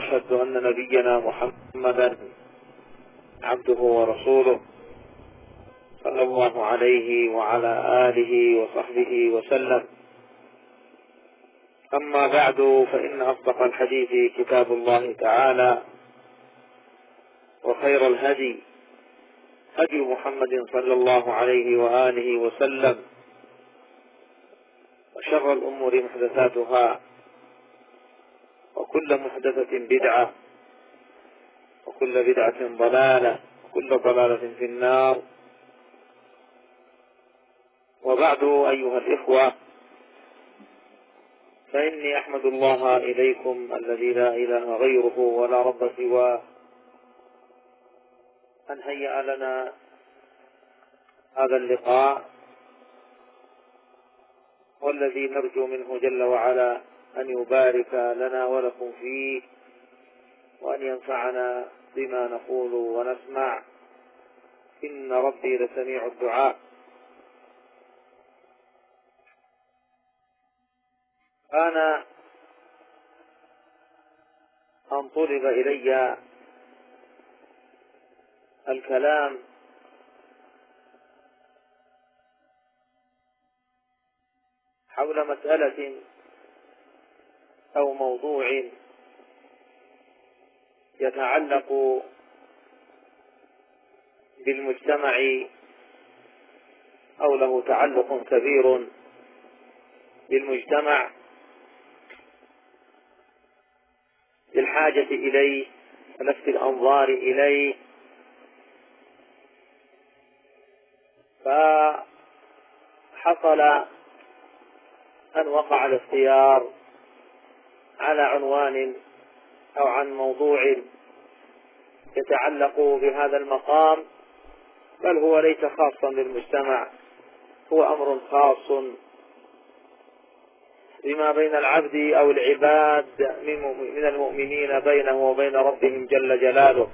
وأشهد أن نبينا محمدا عبده ورسوله صلى الله عليه وعلى آله وصحبه وسلم. أما بعد، فإن أصدق الحديث كتاب الله تعالى، وخير الهدي هدي محمد صلى الله عليه وآله وسلم، وشر الأمور محدثاتها، وكل محدثة بدعة، وكل بدعة ضلالة، وكل ضلالة في النار. وبعد، أيها الإخوة، فإني أحمد الله إليكم الذي لا إله غيره ولا رب سواه أن هيأ لنا هذا اللقاء، والذي نرجو منه جل وعلا أن يبارك لنا ولكم فيه، وأن ينفعنا بما نقول ونسمع، إن ربي لسميع الدعاء. أنا أن طلب إلي الكلام حول مسألة أو موضوع يتعلق بالمجتمع، أو له تعلق كبير بالمجتمع، بالحاجة إليه ولفت الأنظار إليه. فحصل أن وقع الاختيار على عنوان أو عن موضوع يتعلق بهذا المقام، بل هو ليس خاصا بالمجتمع، هو أمر خاص بما بين العبد أو العباد من المؤمنين بينه وبين ربهم جل جلاله،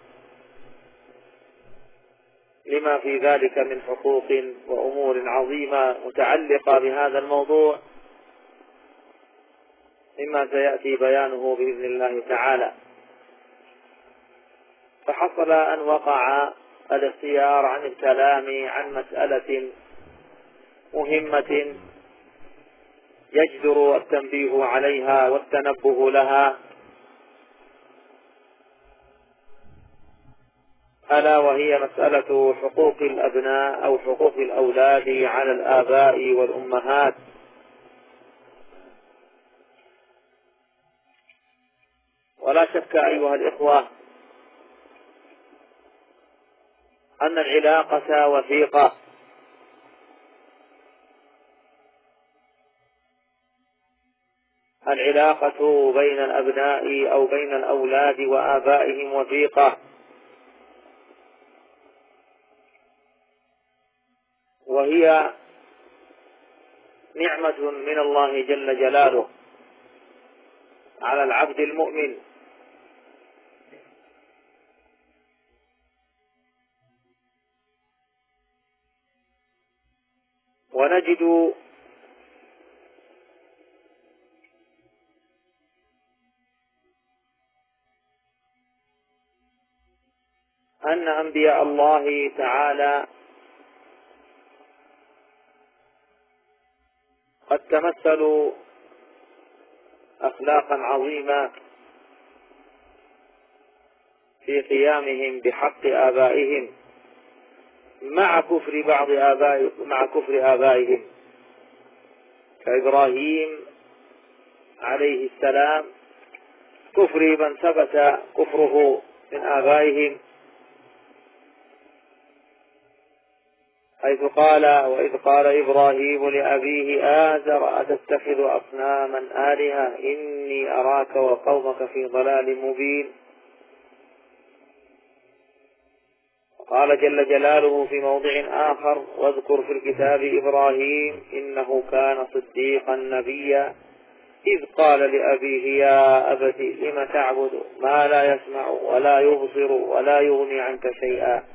لما في ذلك من حقوق وأمور عظيمة متعلقة بهذا الموضوع، مما سيأتي بيانه بإذن الله تعالى. فحصل أن وقع الاختيار عن الكلام عن مسألة مهمة يجدر التنبيه عليها والتنبه لها، ألا وهي مسألة حقوق الأبناء أو حقوق الأولاد على الآباء والأمهات. ولا شك أيها الإخوة أن العلاقة وثيقة، العلاقة بين الأبناء أو بين الأولاد وآبائهم وثيقة، وهي نعمة من الله جل جلاله على العبد المؤمن. ونجد أن أنبياء الله تعالى قد تمثلوا أخلاقا عظيمة في قيامهم بحق آبائهم مع كفر آبائهم، كإبراهيم عليه السلام، كفر من ثبت كفره من آبائهم، حيث قال: وإذ قال إبراهيم لأبيه آزر أتتخذ أصناما آلهة إني أراك وقومك في ضلال مبين. قال جل جلاله في موضع آخر: واذكر في الكتاب إبراهيم إنه كان صديقا نبيا إذ قال لأبيه يا أبت لم تعبد ما لا يسمع ولا يبصر ولا يغني عنك شيئا.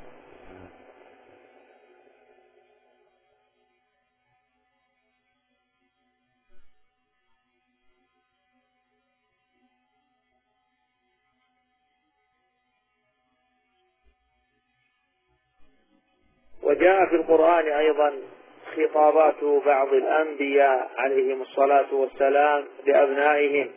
وجاء في القرآن أيضا خطابات بعض الأنبياء عليهم الصلاة والسلام لأبنائهم،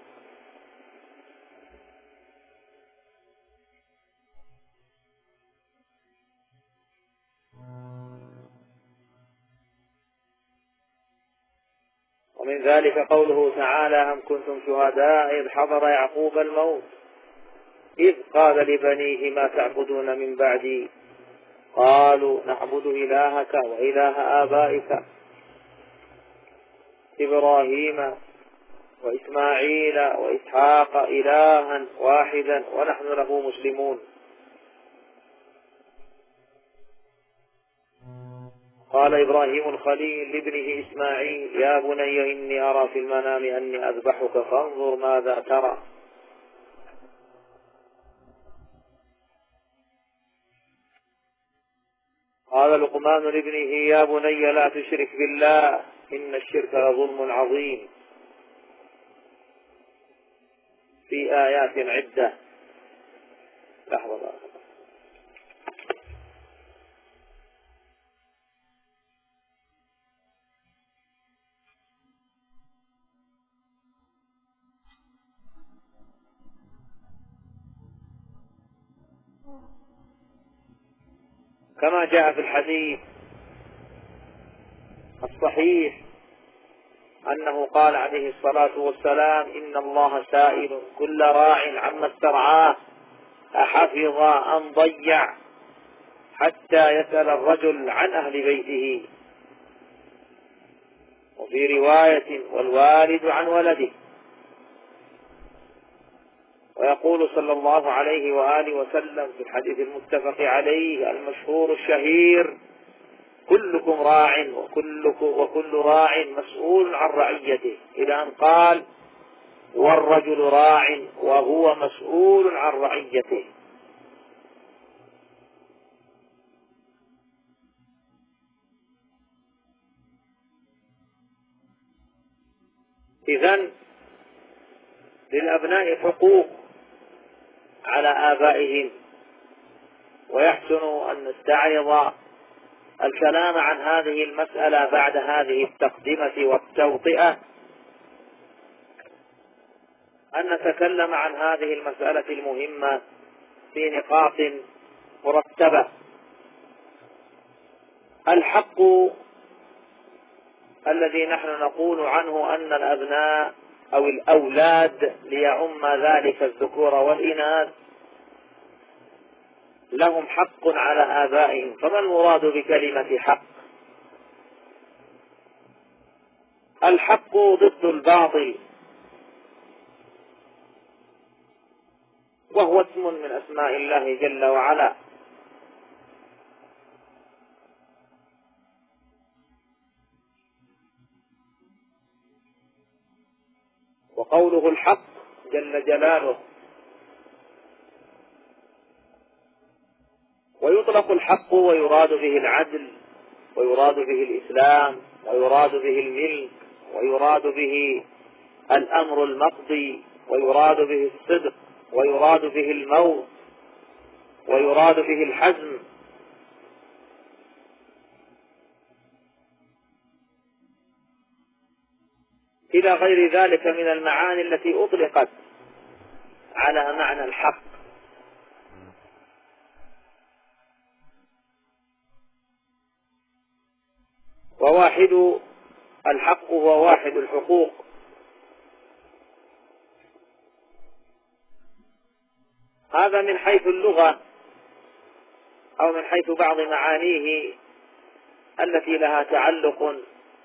ومن ذلك قوله تعالى: أم كنتم شهداء إذ حضر يعقوب الموت إذ قال لبنيه ما تعبدون من بعدي قالوا نعبد إلهك وإله آبائك إبراهيم وإسماعيل وإسحاق إلها واحدا ونحن له مسلمون. قال إبراهيم الخليل لابنه إسماعيل: يا بني إني أرى في المنام أني أذبحك فانظر ماذا ترى. قال لقمان لابنه: يا بني لا تشرك بالله إن الشرك لظلم عظيم، في آيات عدة. لحظة. كما جاء في الحديث الصحيح أنه قال عليه الصلاة والسلام: إن الله سائل كل راع عما استرعاه أحفظ أم ضيع، حتى يسأل الرجل عن أهل بيته. وفي رواية: والوالد عن ولده. ويقول صلى الله عليه وآله وسلم في الحديث المتفق عليه المشهور الشهير: كلكم راع وكل راع مسؤول عن رعيته، إلى أن قال: والرجل راع وهو مسؤول عن رعيته. إذن للأبناء حقوق على آبائهم، ويحسن أن نستعرض الكلام عن هذه المسألة بعد هذه التقدمة والتوطئة، أن نتكلم عن هذه المسألة المهمة في نقاط مرتبة. الحق الذي نحن نقول عنه أن الأبناء أو الأولاد ليعم ذلك الذكور والإناث لهم حق على آبائهم. فما المراد بكلمة حق؟ الحق ضد الباطل، وهو اسم من أسماء الله جل وعلا. وقوله الحق جل جلاله. ويطلق الحق ويراد به العدل، ويراد به الإسلام، ويراد به الملك، ويراد به الأمر المقضي، ويراد به الصدق، ويراد به الموت، ويراد به الحزم. إلى غير ذلك من المعاني التي أطلقت على معنى الحق. وواحد الحق هو واحد الحقوق. هذا من حيث اللغة أو من حيث بعض معانيه التي لها تعلق.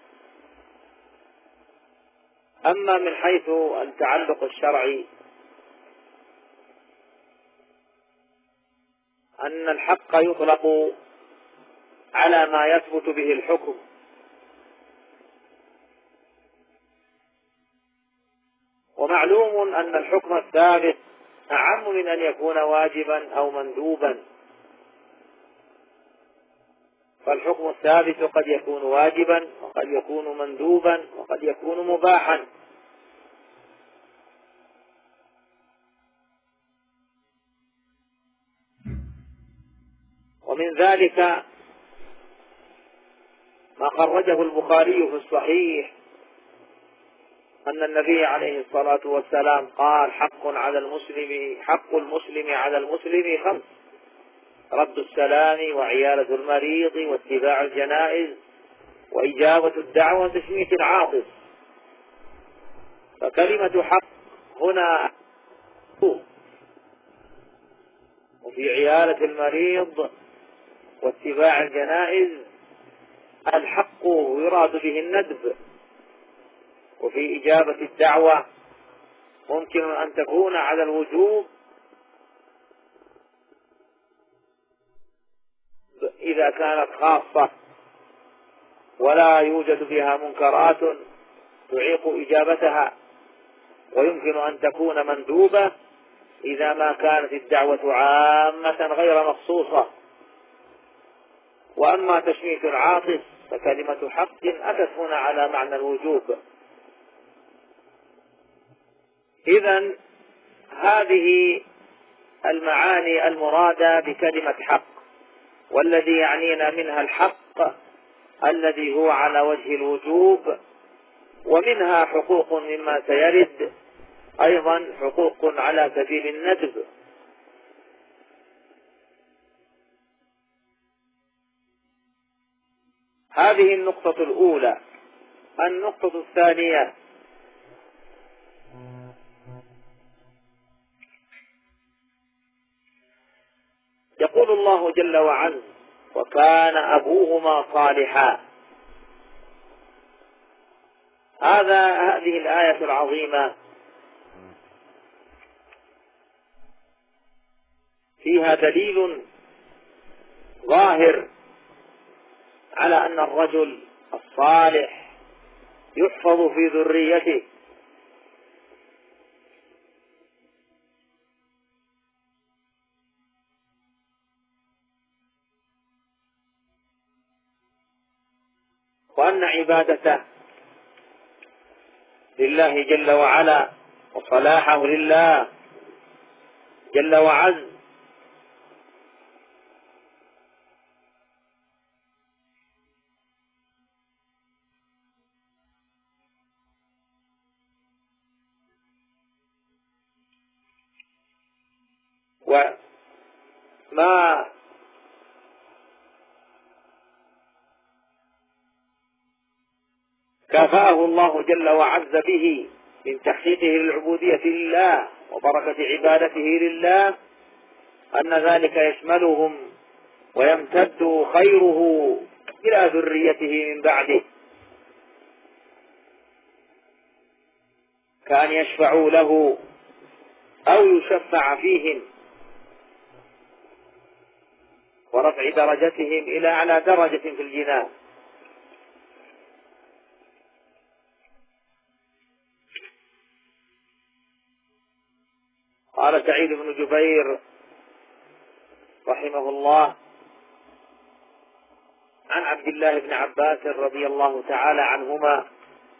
أما من حيث التعلق الشرعي أن الحق يطلق على ما يثبت به الحكم، ومعلوم أن الحكم الثابت أعم من أن يكون واجبا أو مندوبا. فالحكم الثابت قد يكون واجبا، وقد يكون مندوبا، وقد يكون مباحا. ومن ذلك خرجه البخاري في الصحيح أن النبي عليه الصلاة والسلام قال: حق المسلم على المسلم 5: رد السلام، وعيادة المريض، واتباع الجنائز، وإجابة الدعوة، وتشميت العاطس. فكلمة حق هنا، وفي عيادة المريض واتباع الجنائز الحق يراد به الندب، وفي إجابة الدعوة ممكن أن تكون على الوجوب إذا كانت خاصة ولا يوجد فيها منكرات تعيق إجابتها، ويمكن أن تكون مندوبة إذا ما كانت الدعوة عامة غير مخصوصة. وأما تشميت العاطس فكلمة حق أتت هنا على معنى الوجوب. إذن هذه المعاني المرادة بكلمة حق، والذي يعنينا منها الحق الذي هو على وجه الوجوب، ومنها حقوق مما سيرد أيضا حقوق على سبيل الندب. هذه النقطة الأولى. النقطة الثانية: يقول الله جل وعلا: وكان أبوهما صالحا. هذه الآية العظيمة فيها دليل ظاهر على أن الرجل الصالح يحفظ في ذريته، وأن عبادته لله جل وعلا وصلاحه لله جل وعز وما كافأه الله جل وعز به من تحقيقه للعبودية لله وبركة عبادته لله، أن ذلك يشملهم ويمتد خيره إلى ذريته من بعده، كأن يشفعوا له أو يشفع فيهم، ورفع درجتهم إلى أعلى درجة في الجنان. قال سعيد بن جبير رحمه الله عن عبد الله بن عباس رضي الله تعالى عنهما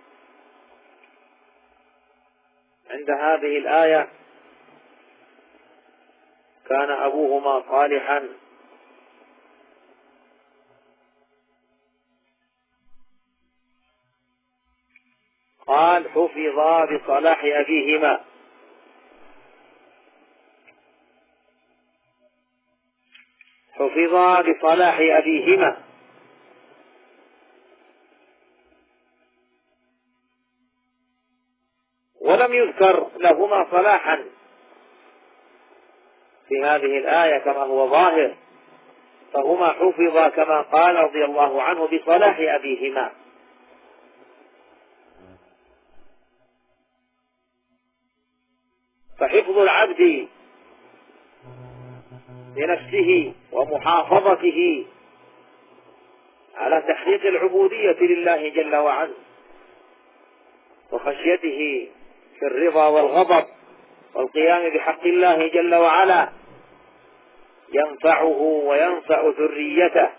عند هذه الآية: كان أبوهما صالحا. قال: حفظا بصلاح أبيهما. حفظا بصلاح أبيهما، ولم يذكر لهما صلاحا في هذه الآية كما هو ظاهر، فهما حفظا كما قال رضي الله عنه بصلاح أبيهما. فحفظ العبد لنفسه ومحافظته على تحقيق العبودية لله جل وعلا وخشيته في الرضا والغضب والقيام بحق الله جل وعلا ينفعه وينفع ذريته.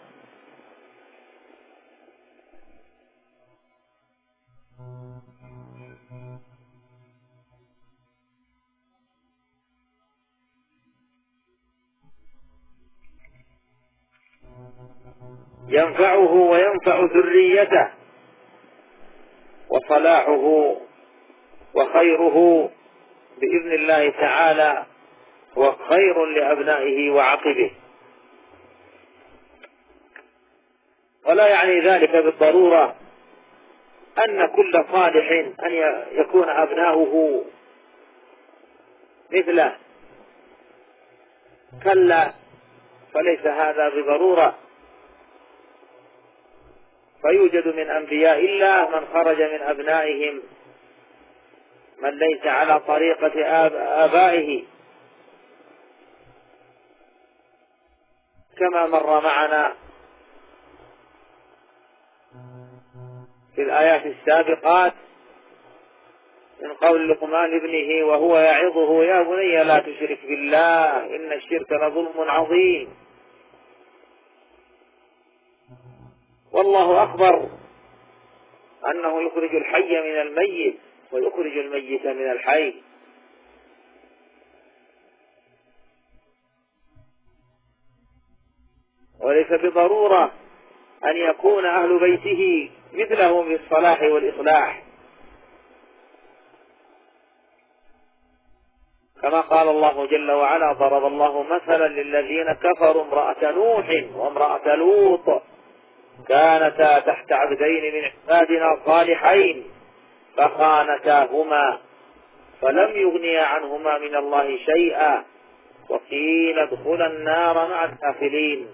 ينفعه وينفع ذريته، وصلاحه وخيره بإذن الله تعالى هو خير لأبنائه وعقبه. ولا يعني ذلك بالضرورة أن كل صالح أن يكون أبناؤه مثله، كلا، فليس هذا بضرورة. فيوجد من أنبياء الله من خرج من أبنائهم من ليس على طريقة آبائه، كما مر معنا في الآيات السابقات من قول لقمان ابنه وهو يعظه يا بني لا تشرك بالله إن الشرك لظلم عظيم. والله أخبر أنه يخرج الحي من الميت ويخرج الميت من الحي. وليس بضرورة أن يكون أهل بيته مثله في الصلاح والإصلاح، كما قال الله جل وعلا ضرب الله مثلا للذين كفروا امرأة نوح وامرأة لوط كانتا تحت عبدين من عبادنا صالحين فخانتاهما فلم يغنيا عنهما من الله شيئا وقيل ادخلا النار مع الداخلين.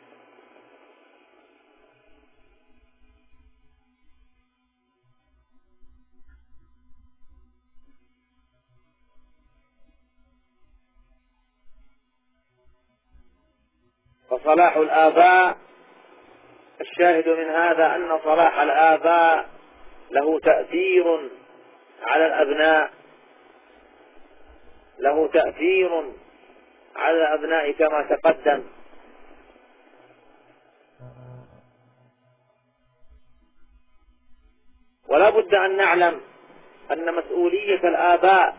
فصلاح الآباء، الشاهد من هذا أن صلاح الآباء له تأثير على الأبناء، له تأثير على الأبناء كما تقدم. ولا بد أن نعلم أن مسؤولية الآباء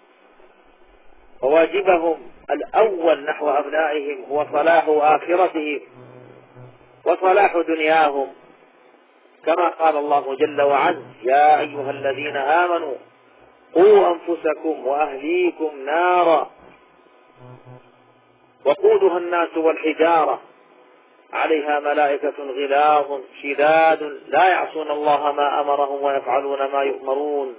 وواجبهم الأول نحو أبنائهم هو صلاح آخرتهم وصلاح دنياهم، كما قال الله جل وعلا يا أيها الذين آمنوا قوا أنفسكم وأهليكم نارا وقودها الناس والحجارة عليها ملائكة غلاظ شداد لا يعصون الله ما أمرهم ويفعلون ما يؤمرون.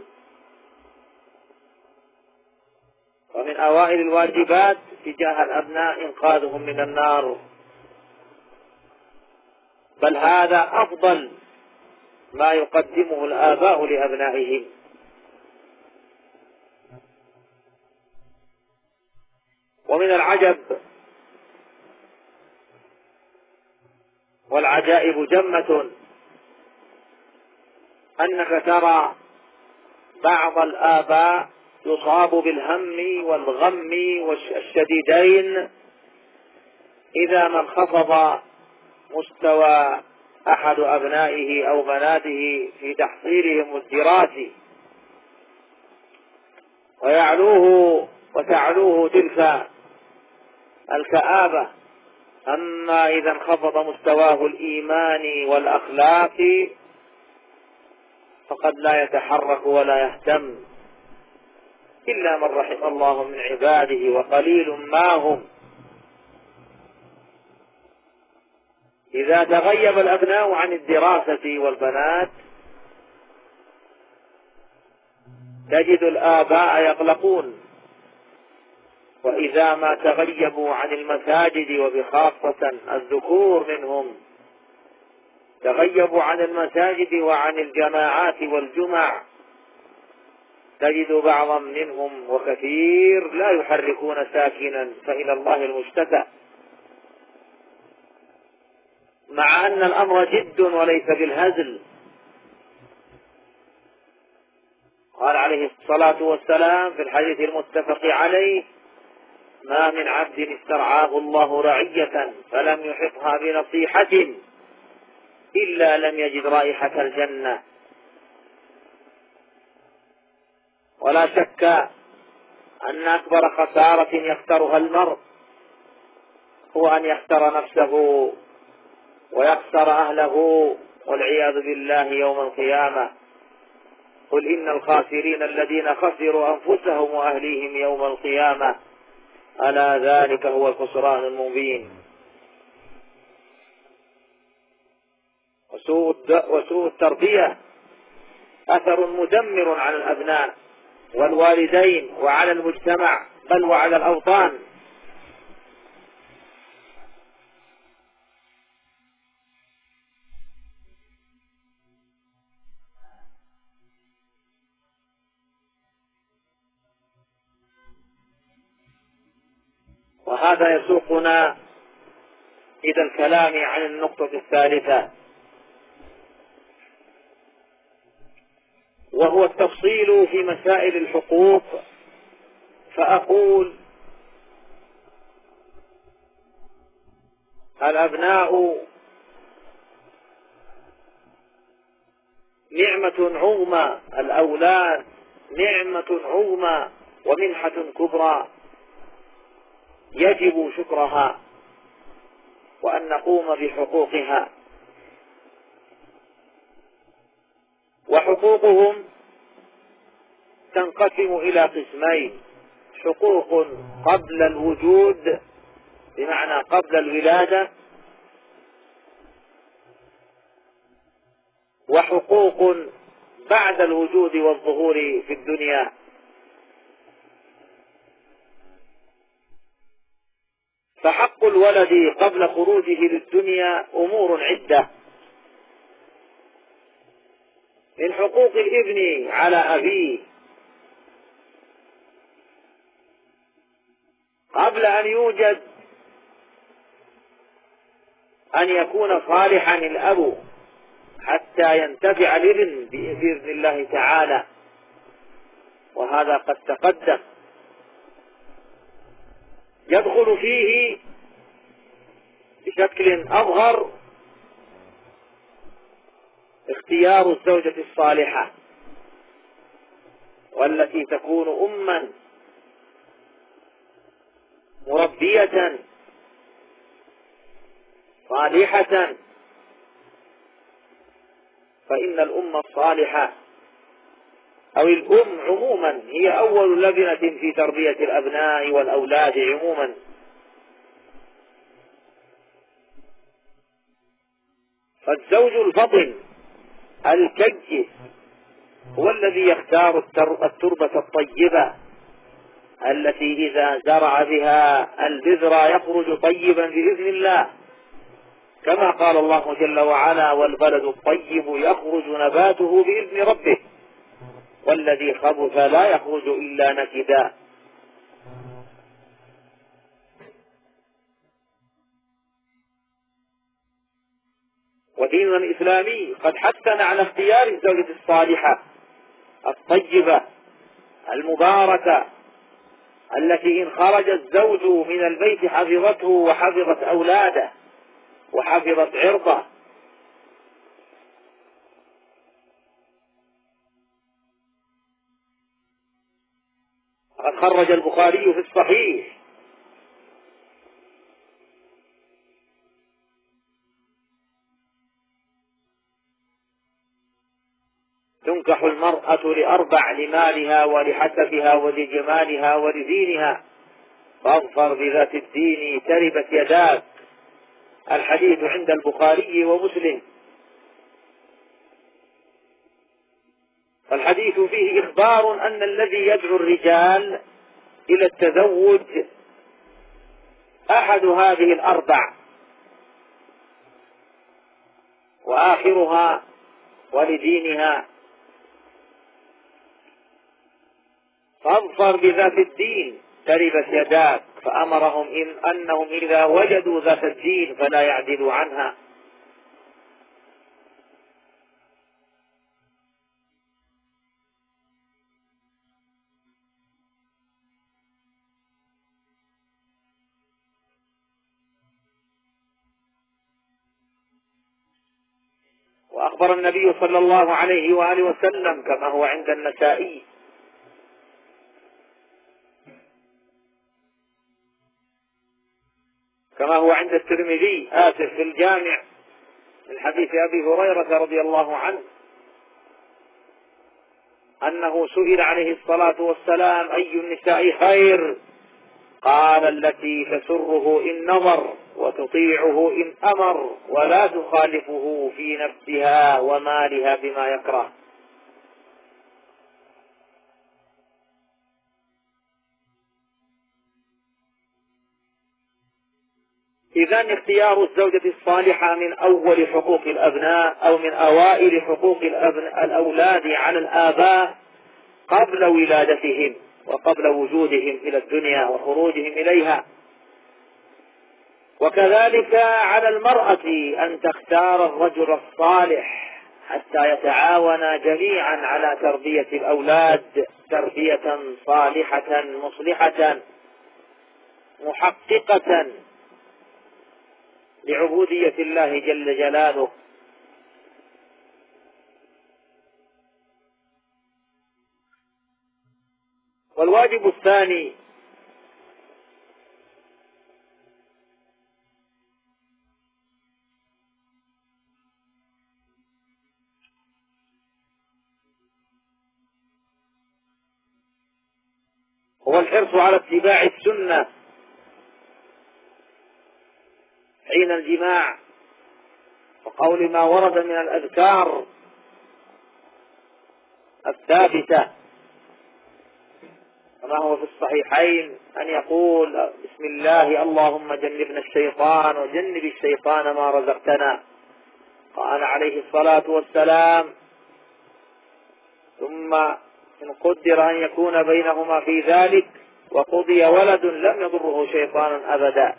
ومن أوائل الواجبات تجاه الأبناء إنقاذهم من النار، بل هذا أفضل ما يقدمه الآباء لأبنائهم. ومن العجب والعجائب جمة أنك ترى بعض الآباء يصاب بالهم والغم الشديدين إذا ما انخفض مستوى أحد أبنائه أو بناته في تحصيلهم الدراسي، وتعلوه تلك الكآبة. أما إذا انخفض مستواه الإيماني والأخلاقي فقد لا يتحرك ولا يهتم إلا من رحم الله من عباده وقليل ما هم. إذا تغيب الأبناء عن الدراسة والبنات تجد الآباء يقلقون، وإذا ما تغيبوا عن المساجد وبخاصة الذكور منهم تغيبوا عن المساجد وعن الجماعات والجمع تجد بعضا منهم وكثير لا يحركون ساكنا فإلى الله المشتكى، مع أن الأمر جد وليس بالهزل. قال عليه الصلاة والسلام في الحديث المتفق عليه ما من عبد استرعاه الله رعية فلم يحطها بنصيحة إلا لم يجد رائحة الجنة. ولا شك أن أكبر خسارة يختارها المرء هو أن يختار نفسه ويخسر أهله والعياذ بالله يوم القيامة. قل إن الخاسرين الذين خسروا أنفسهم وأهليهم يوم القيامة ألا ذلك هو الخسران المبين. وسوء التربية أثر مدمر على الأبناء والوالدين وعلى المجتمع بل وعلى الأوطان. وهذا يسوقنا إلى الكلام عن النقطة الثالثة، وهو التفصيل في مسائل الحقوق. فأقول الأبناء نعمة عظمى، الأولاد نعمة عظمى ومنحة كبرى يجب شكرها وأن نقوم بحقوقها. وحقوقهم تنقسم إلى قسمين: حقوق قبل الوجود بمعنى قبل الولادة، وحقوق بعد الوجود والظهور في الدنيا. فحق الولد قبل خروجه للدنيا أمور عدة: من حقوق الابن على أبيه قبل أن يوجد أن يكون صالحا الأب حتى ينتفع الابن بإذن الله تعالى، وهذا قد تقدم. يدخل فيه بشكل أظهر اختيار الزوجة الصالحة والتي تكون أما مربية صالحة، فإن الأم الصالحة أو الأم عموما هي أول لبنة في تربية الأبناء والأولاد عموما. فالزوج الفطن الكيس هو الذي يختار التربة الطيبة التي إذا زرع بها البذر يخرج طيبا بإذن الله، كما قال الله جل وعلا: والبلد الطيب يخرج نباته بإذن ربه والذي خبث لا يخرج إلا نكدا. وديننا الإسلامي قد حثنا على اختيار الزوجة الصالحة الطيبة المباركة التي إن خرج الزوج من البيت حفظته وحفظت أولاده وحفظت عرضه. قد خرج البخاري في الصحيح تنكح المرأة لأربع: لمالها ولحسبها ولجمالها ولدينها، فاظفر بذات الدين تربت يداك. الحديث عند البخاري ومسلم. فالحديث فيه إخبار أن الذي يدعو الرجال إلى التزوج أحد هذه الأربع، وآخرها ولدينها. فاظفر بذات الدين تربت يداك، فأمرهم أنهم إذا وجدوا ذات الدين فلا يعدلوا عنها. وأخبر النبي صلى الله عليه وآله وسلم كما هو عند النسائي كما هو عند الترمذي في الجامع من حديث أبي هريرة رضي الله عنه أنه سئل عليه الصلاة والسلام: أي النساء خير؟ قال: التي تسره إن نظر وتطيعه إن أمر ولا تخالفه في نفسها ومالها بما يكره. إذن اختيار الزوجة الصالحة من أول حقوق الأبناء أو من أوائل حقوق الأولاد على الآباء قبل ولادتهم وقبل وجودهم إلى الدنيا وخروجهم إليها. وكذلك على المرأة أن تختار الرجل الصالح حتى يتعاونا جميعا على تربية الأولاد تربية صالحة مصلحة محققة لعبودية الله جل جلاله. والواجب الثاني هو الحرص على اتباع السنة حين الجماع، وقول ما ورد من الأذكار الثابتة كما هو في الصحيحين أن يقول: بسم الله اللهم جنبنا الشيطان وجنب الشيطان ما رزقتنا. قال عليه الصلاة والسلام: ثم إن قدر أن يكون بينهما في ذلك وقضي ولد لم يضره شيطان أبدا.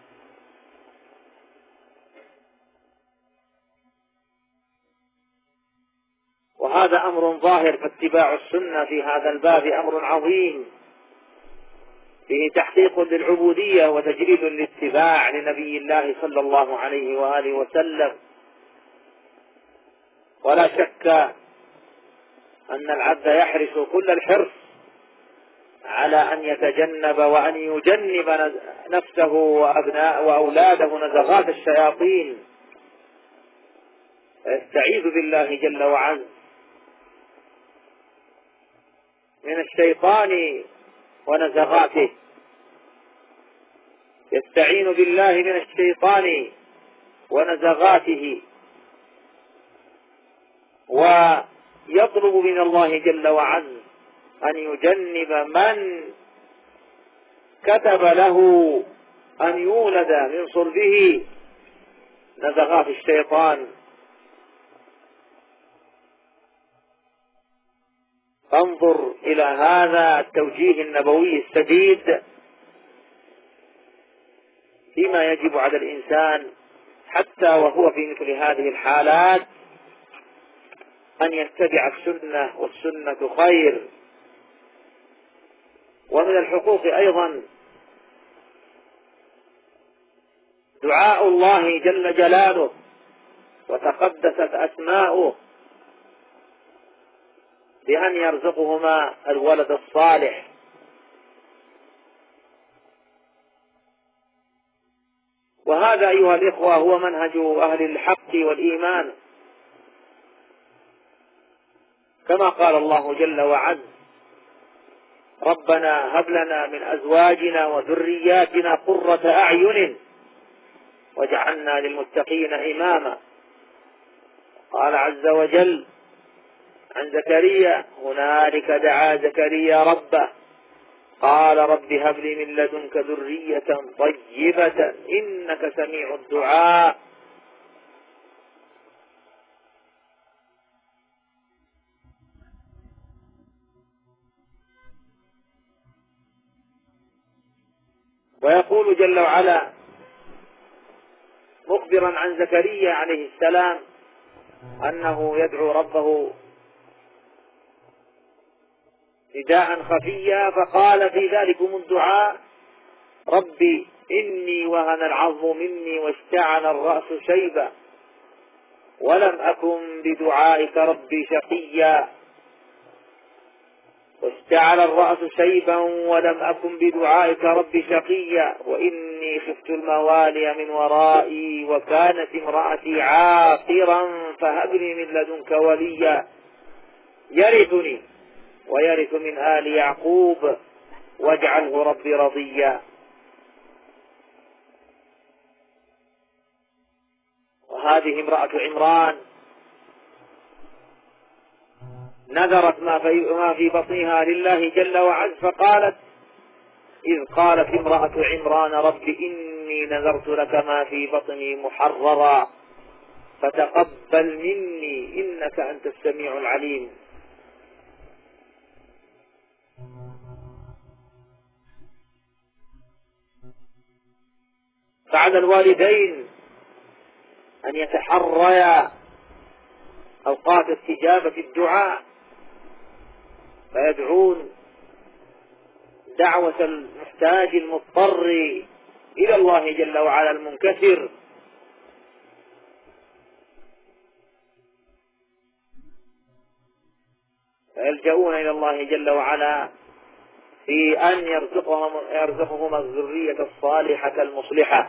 وهذا أمر ظاهر، فاتباع السنة في هذا الباب أمر عظيم فيه تحقيق للعبودية وتجريد للاتباع لنبي الله صلى الله عليه وآله وسلم. ولا شك أن العبد يحرص كل الحرص على أن يتجنب وأن يجنب نفسه وأولاده نزغات الشياطين، فيستعيذ بالله جل وعز من الشيطان ونزغاته، يستعين بالله من الشيطان ونزغاته، ويطلب من الله جل وعز أن يجنب من كتب له أن يولد من صلبه نزغات الشيطان. فانظر إلى هذا التوجيه النبوي السديد فيما يجب على الإنسان حتى وهو في مثل هذه الحالات أن يتبع السنة، والسنة خير. ومن الحقوق أيضا دعاء الله جل جلاله وتقدست أسماؤه بأن يرزقهما الولد الصالح. وهذا أيها الإخوة هو منهج أهل الحق والإيمان، كما قال الله جل وعز: ربنا هب لنا من أزواجنا وذرياتنا قرة أعين واجعلنا للمتقين إماما. قال عز وجل عن زكريا: هنالك دعا زكريا ربه قال رب هب لي من لدنك ذرية طيبة إنك سميع الدعاء. ويقول جل وعلا مخبرا عن زكريا عليه السلام أنه يدعو ربه نداء خفيا، فقال في ذلكم الدعاء: ربي إني وهن العظم مني واشتعل الرأس شيبا ولم أكن بدعائك ربي شقيا. واشتعل الرأس شيبا ولم أكن بدعائك ربي شقيا وإني إني خفت الموالي من ورائي وكانت امرأتي عاقرا فهب لي من لدنك وليا يرثني ويرث من آل يعقوب واجعله ربي رضيا. وهذه امرأة عمران نذرت ما في بطنها لله جل وعز، فقالت إذ قالت امرأة عمران رب إني نذرت لك ما في بطني محررا فتقبل مني إنك أنت السميع العليم. فعلى الوالدين أن يتحريا أوقات استجابة الدعاء فيدعون دعوة المحتاج المضطر إلى الله جل وعلا المنكسر، فيلجؤون إلى الله جل وعلا في أن يرزقهم الذرية الصالحة المصلحة.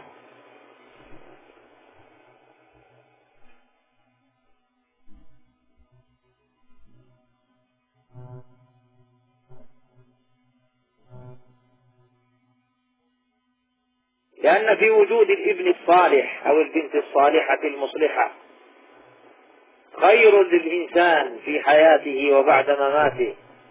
لأن في وجود الابن الصالح أو البنت الصالحة المصلحة خير للإنسان في حياته وبعد مماته.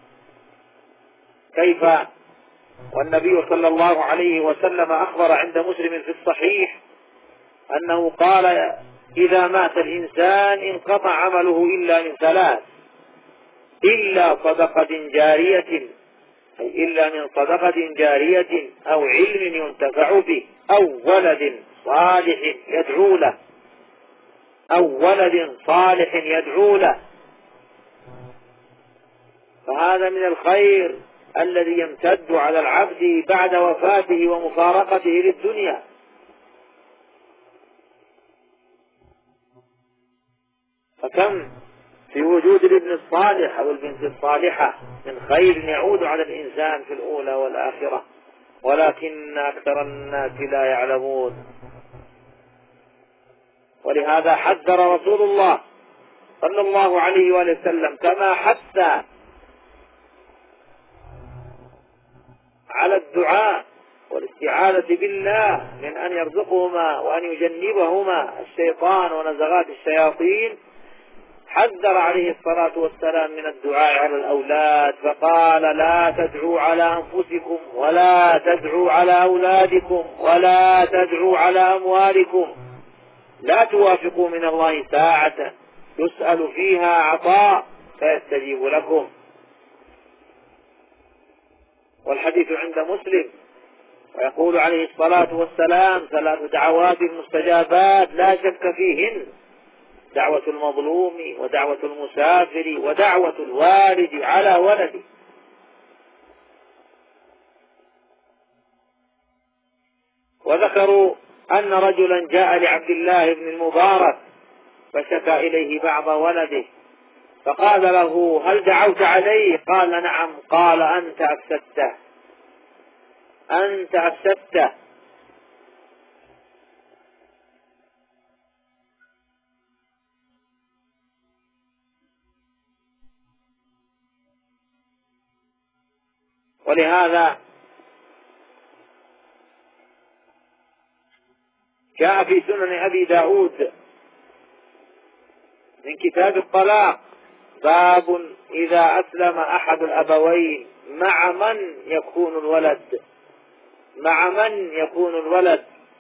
كيف والنبي صلى الله عليه وسلم أخبر عند مسلم في الصحيح أنه قال إذا مات الإنسان انقطع عمله إلا من ثلاث إلا صدقة جارية، أي إلا من صدقة جارية أو علم ينتفع به أو ولد صالح يدعو له فهذا من الخير الذي يمتد على العبد بعد وفاته ومفارقته للدنيا. فكم في وجود الابن الصالح أو البنت الصالحة من خير يعود على الإنسان في الأولى والآخرة، ولكن أكثر الناس لا يعلمون. ولهذا حذر رسول الله صلى الله عليه وسلم كما حث على الدعاء والاستعاذة بالله من أن يرزقهما وأن يجنبهما الشيطان ونزغات الشياطين، حذر عليه الصلاة والسلام من الدعاء على الأولاد فقال لا تدعوا على أنفسكم ولا تدعوا على أولادكم ولا تدعوا على أموالكم، لا توافقوا من الله ساعة يسأل فيها عطاء فيستجيب لكم. والحديث عند مسلم، ويقول عليه الصلاة والسلام 3 دعوات مستجابات لا شك فيهن: دعوة المظلوم ودعوة المسافر ودعوة الوالد على ولده. وذكروا أن رجلا جاء لعبد الله بن المبارك فشكى إليه بعض ولده فقال له هل دعوت عليه؟ قال نعم. قال أنت أفسدته. ولهذا جاء في سنن أبي داود من كتاب الطلاق باب إذا أسلم أحد الأبوين مع من يكون الولد.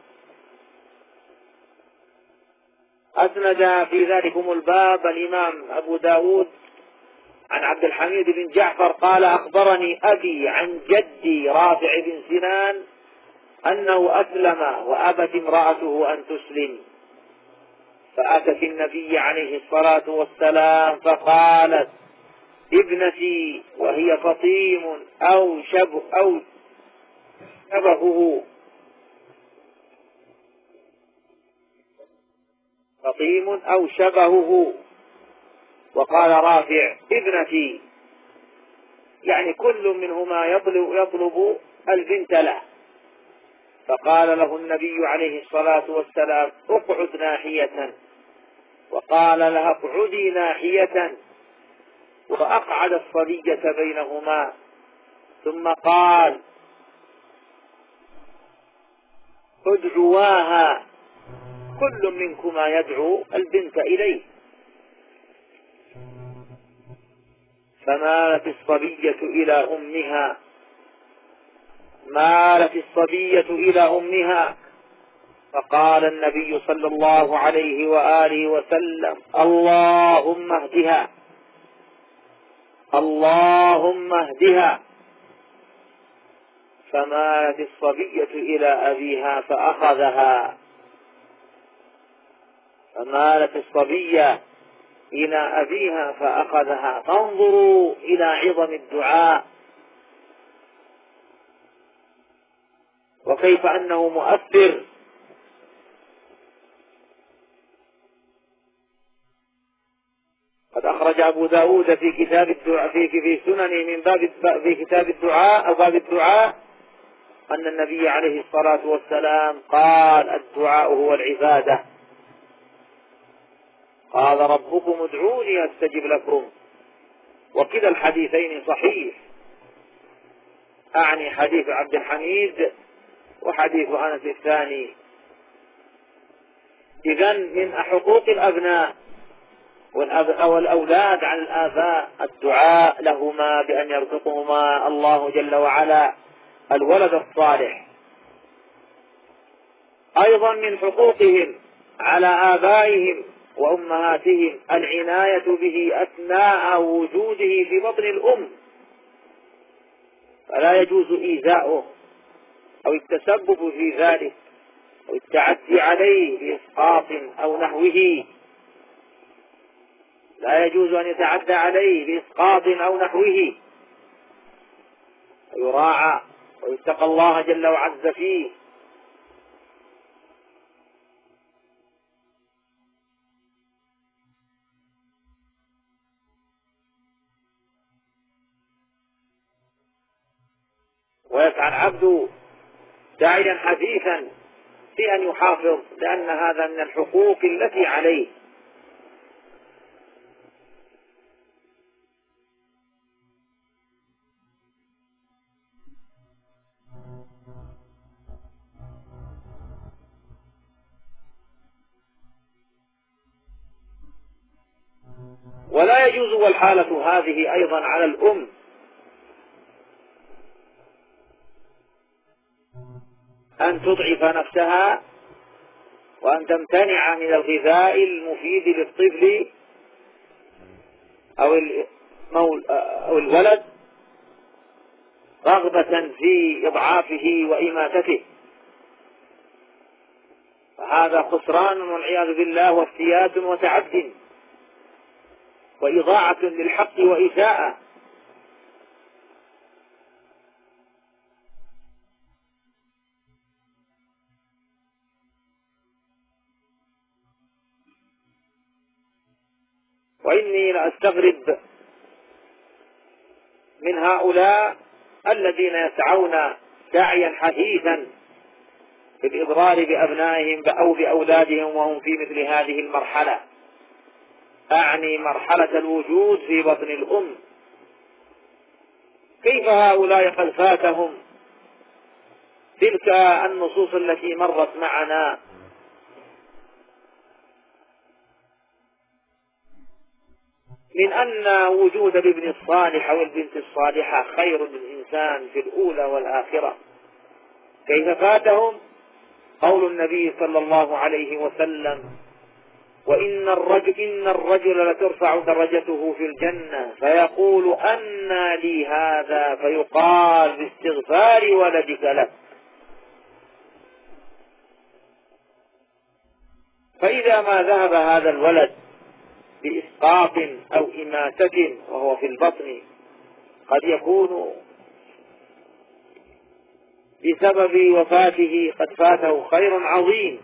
أسند في ذلكم الباب الإمام أبو داود عن عبد الحميد بن جعفر قال أخبرني أبي عن جدي رافع بن سنان أنه أسلم وأبت امرأته أن تسلم، فأتت النبي عليه الصلاة والسلام فقالت ابنتي وهي فطيم أو شبهه. وقال رافع ابنتي، يعني كل منهما يطلب البنت له، فقال له النبي عليه الصلاة والسلام: اقعد ناحية، وقال لها: اقعدي ناحية، وأقعد الصبية بينهما، ثم قال: ادعواها، كل منكما يدعو البنت إليه. فمالت الصبية إلى أمها، مالت الصبية إلى أمها، فقال النبي صلى الله عليه وآله وسلم: اللهم اهدها، اللهم اهدها. فمالت الصبية إلى أبيها فأخذها، فمالت الصبية إلى أبيها فأخذها. فانظروا إلى عظم الدعاء، وكيف أنه مؤثر. قد أخرج أبو داود في كتاب الدعاء في سننه من في كتاب الدعاء أو باب الدعاء أن النبي عليه الصلاة والسلام قال: الدعاء هو العبادة. قال: ربكم ادعوني أستجب لكم. وكلا الحديثين صحيح، أعني حديث عبد الحميد وحديث أنس الثاني. إذن من حقوق الأبناء والأولاد على الآباء الدعاء لهما بأن يرزقهما الله جل وعلا الولد الصالح. أيضا من حقوقهم على آبائهم وأمهاتهم العناية به أثناء وجوده في بطن الأم، فلا يجوز إيذاؤه أو التسبب في ذلك أو التعدي عليه بإسقاط أو نحوه، لا يجوز أن يتعدى عليه بإسقاط أو نحوه، ويراعى ويتقى الله جل وعز فيه. ويسعى العبد داعيا حثيثا في أن يحافظ، لأن هذا من الحقوق التي عليه. ولا يجوز والحالة هذه أيضا على الأم أن تضعف نفسها وأن تمتنع من الغذاء المفيد للطفل أو الولد رغبة في إضعافه وإماتته، فهذا خسران والعياذ بالله وافتيات وتعد وإضاعة للحق وإساءة. وإني لأستغرب من هؤلاء الذين يسعون سعيا حثيثا في الإضرار بأبنائهم أو بأولادهم وهم في مثل هذه المرحلة، أعني مرحلة الوجود في بطن الأم. كيف هؤلاء قد فاتهم تلك النصوص التي مرت معنا من أن وجود الابن الصالح والبنت الصالحة خير للإنسان في الأولى والآخرة؟ كيف فاتهم قول النبي صلى الله عليه وسلم: وإن الرجل لترفع درجته في الجنة فيقول: أنى لي هذا؟ فيقال: باستغفار ولدك لك. فإذا ما ذهب هذا الولد بإسقاط أو إماتة وهو في البطن، قد يكون بسبب وفاته قد فاته خير عظيم.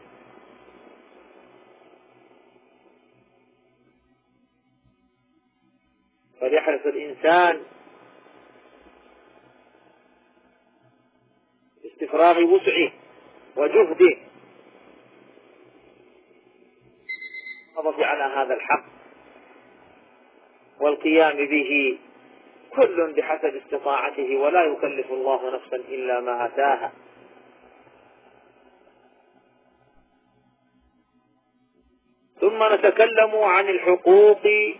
فليحرص الإنسان باستفراغ وسعه وجهده على هذا الحق والقيام به، كل بحسب استطاعته، ولا يكلف الله نفسا إلا ما أتاها. ثم نتكلم عن الحقوق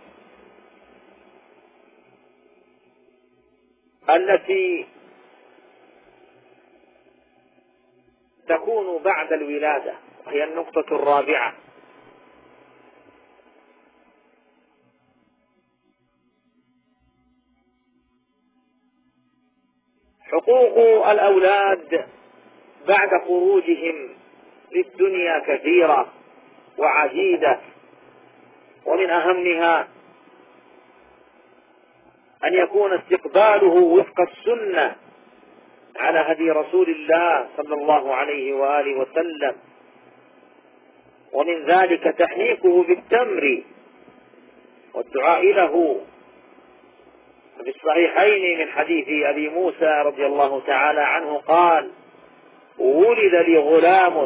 التي تكون بعد الولادة، وهي النقطة الرابعة. حقوق الأولاد بعد خروجهم للدنيا كثيرة وعديدة، ومن أهمها أن يكون استقباله وفق السنة على هدي رسول الله صلى الله عليه وآله وسلم، ومن ذلك تحنيكه بالتمر والدعاء له. في الصحيحين من حديث أبي موسى رضي الله تعالى عنه قال: ولد لي غلام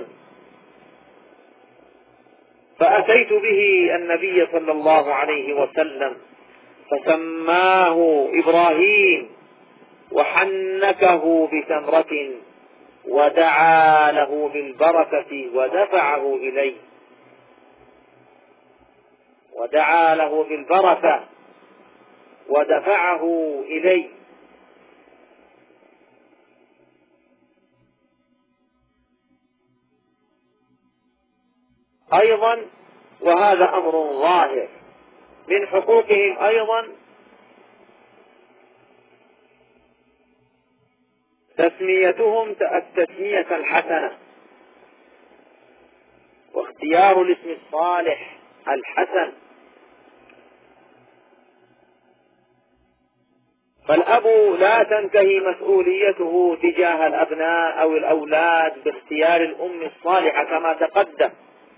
فأتيت به النبي صلى الله عليه وسلم فسماه إبراهيم وحنكه بتمرة ودعا له بالبركة ودفعه إلي، ودعا له بالبركة ودفعه إلي. أيضا وهذا أمر ظاهر من حقوقهم أيضا تسميتهم التسمية الحسنة، واختيار الاسم الصالح الحسن. فالأب لا تنتهي مسؤوليته تجاه الأبناء أو الأولاد باختيار الأم الصالحة كما تقدم،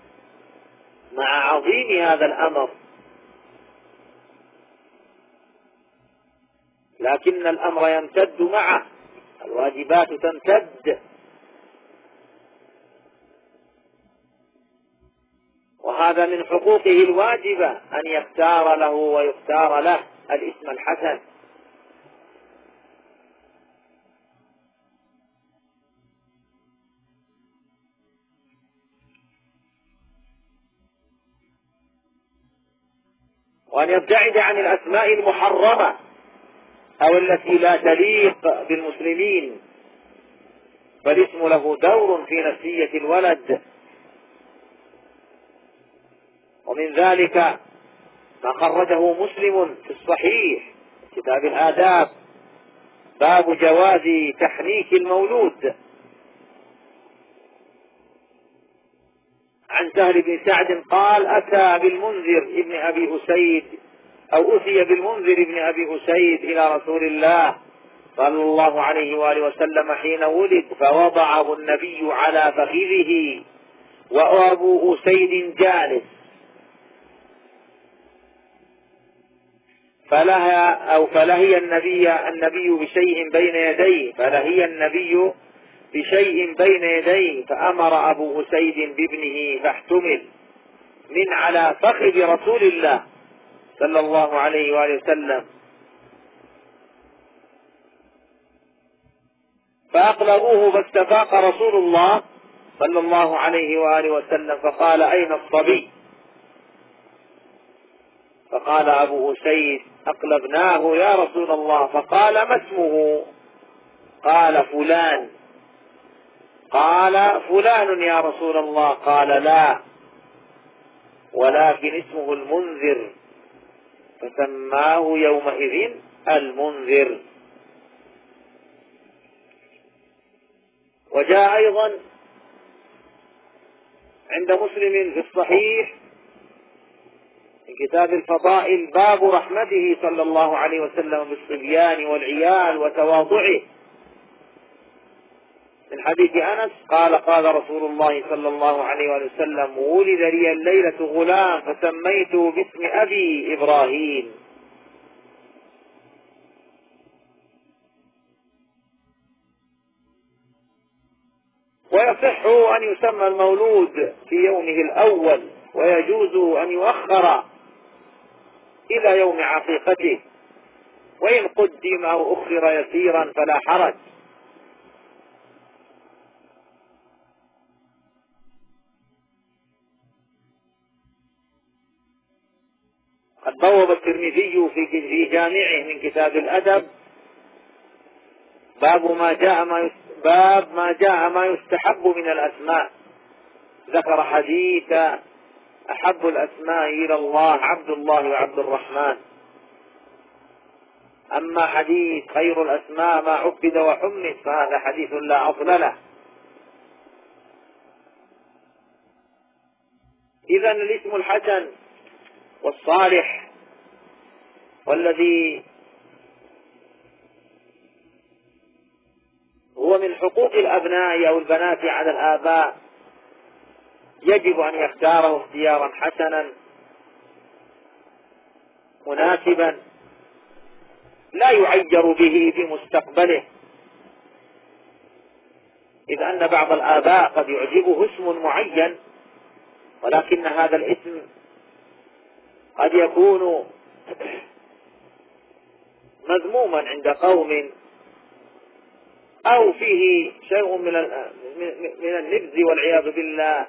مع عظيم هذا الأمر، لكن الأمر يمتد معه، الواجبات تمتد، وهذا من حقوقه الواجبة أن يختار له ويختار له الاسم الحسن. وأن يبتعد عن الأسماء المحرمة أو التي لا تليق بالمسلمين، فالاسم له دور في نفسية الولد. ومن ذلك ما خرجه مسلم في الصحيح كتاب الآداب، باب جواز تحنيك المولود، عن سهل بن سعد قال: أتى بالمنذر ابن أبي أسيد أو أتي بالمنذر ابن أبي أسيد إلى رسول الله صلى الله عليه وآله وسلم حين ولد، فوضعه النبي على فخذه وأبو أسيد جالس، فلهي النبي بشيء بين يديه، فأمر أبو أسيد بابنه فاحتمل من على فخذ رسول الله صلى الله عليه وآله وسلم، فأقلبوه فاستفاق رسول الله صلى الله عليه وآله وسلم فقال: أين الصبي؟ فقال أبو أسيد: أقلبناه يا رسول الله. فقال: ما اسمه؟ قال: فلان. قال: فلان يا رسول الله؟ قال: لا، ولكن اسمه المنذر، فسماه يومئذ المنذر. وجاء أيضا عند مسلم في الصحيح في كتاب الفضائل باب رحمته صلى الله عليه وسلم بالصبيان والعيال وتواضعه، من حديث أنس قال: قال رسول الله صلى الله عليه وسلم: ولد لي الليلة غلام فسميته باسم أبي إبراهيم. ويصح أن يسمى المولود في يومه الأول، ويجوز أن يؤخر إلى يوم عقيقته، وإن قدم أو أخر يسيرا فلا حرج. قد بوب الترمذي في جامعه من كتاب الأدب باب ما جاء ما يستحب من الأسماء، ذكر حديث أحب الأسماء إلى الله عبد الله وعبد الرحمن. أما حديث خير الأسماء ما عبد وحمد فهذا حديث لا أصل له. إذن الاسم الحسن والصالح والذي هو من حقوق الأبناء أو البنات على الآباء يجب أن يختاره اختيارا حسنا مناسبا لا يعير به في مستقبله، إذ أن بعض الآباء قد يعجبه اسم معين، ولكن هذا الاسم قد يكون مذموما عند قوم أو فيه شيء من النبذ والعياذ بالله.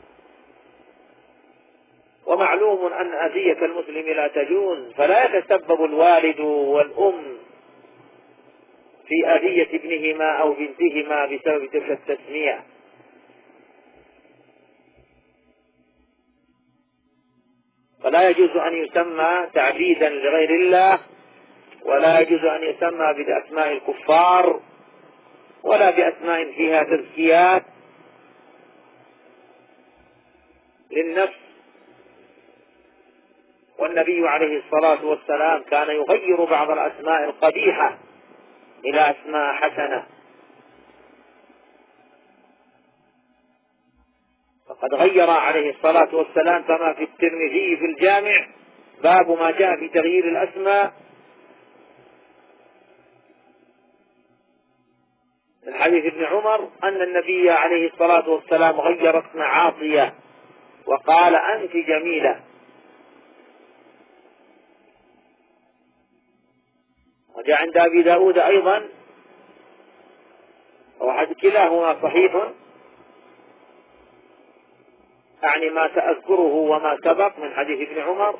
ومعلوم أن أذية المسلم لا تجوز، فلا يتسبب الوالد والأم في أذية ابنهما أو بنتهما بسبب تلك التسمية. فلا يجوز أن يسمى تعبيدا لغير الله، ولا يجوز أن يسمى بأسماء الكفار، ولا بأسماء فيها تزكيات للنفس. والنبي عليه الصلاة والسلام كان يغير بعض الأسماء القبيحة إلى أسماء حسنة، فقد غير عليه الصلاة والسلام كما في الترمذي في الجامع باب ما جاء في تغيير الأسماء من حديث ابن عمر أن النبي عليه الصلاة والسلام غير اسم عاصية وقال أنت جميلة. وجاء عند أبي داود أيضا، وحد كلاهما صحيح، يعني ما سأذكره وما سبق من حديث ابن عمر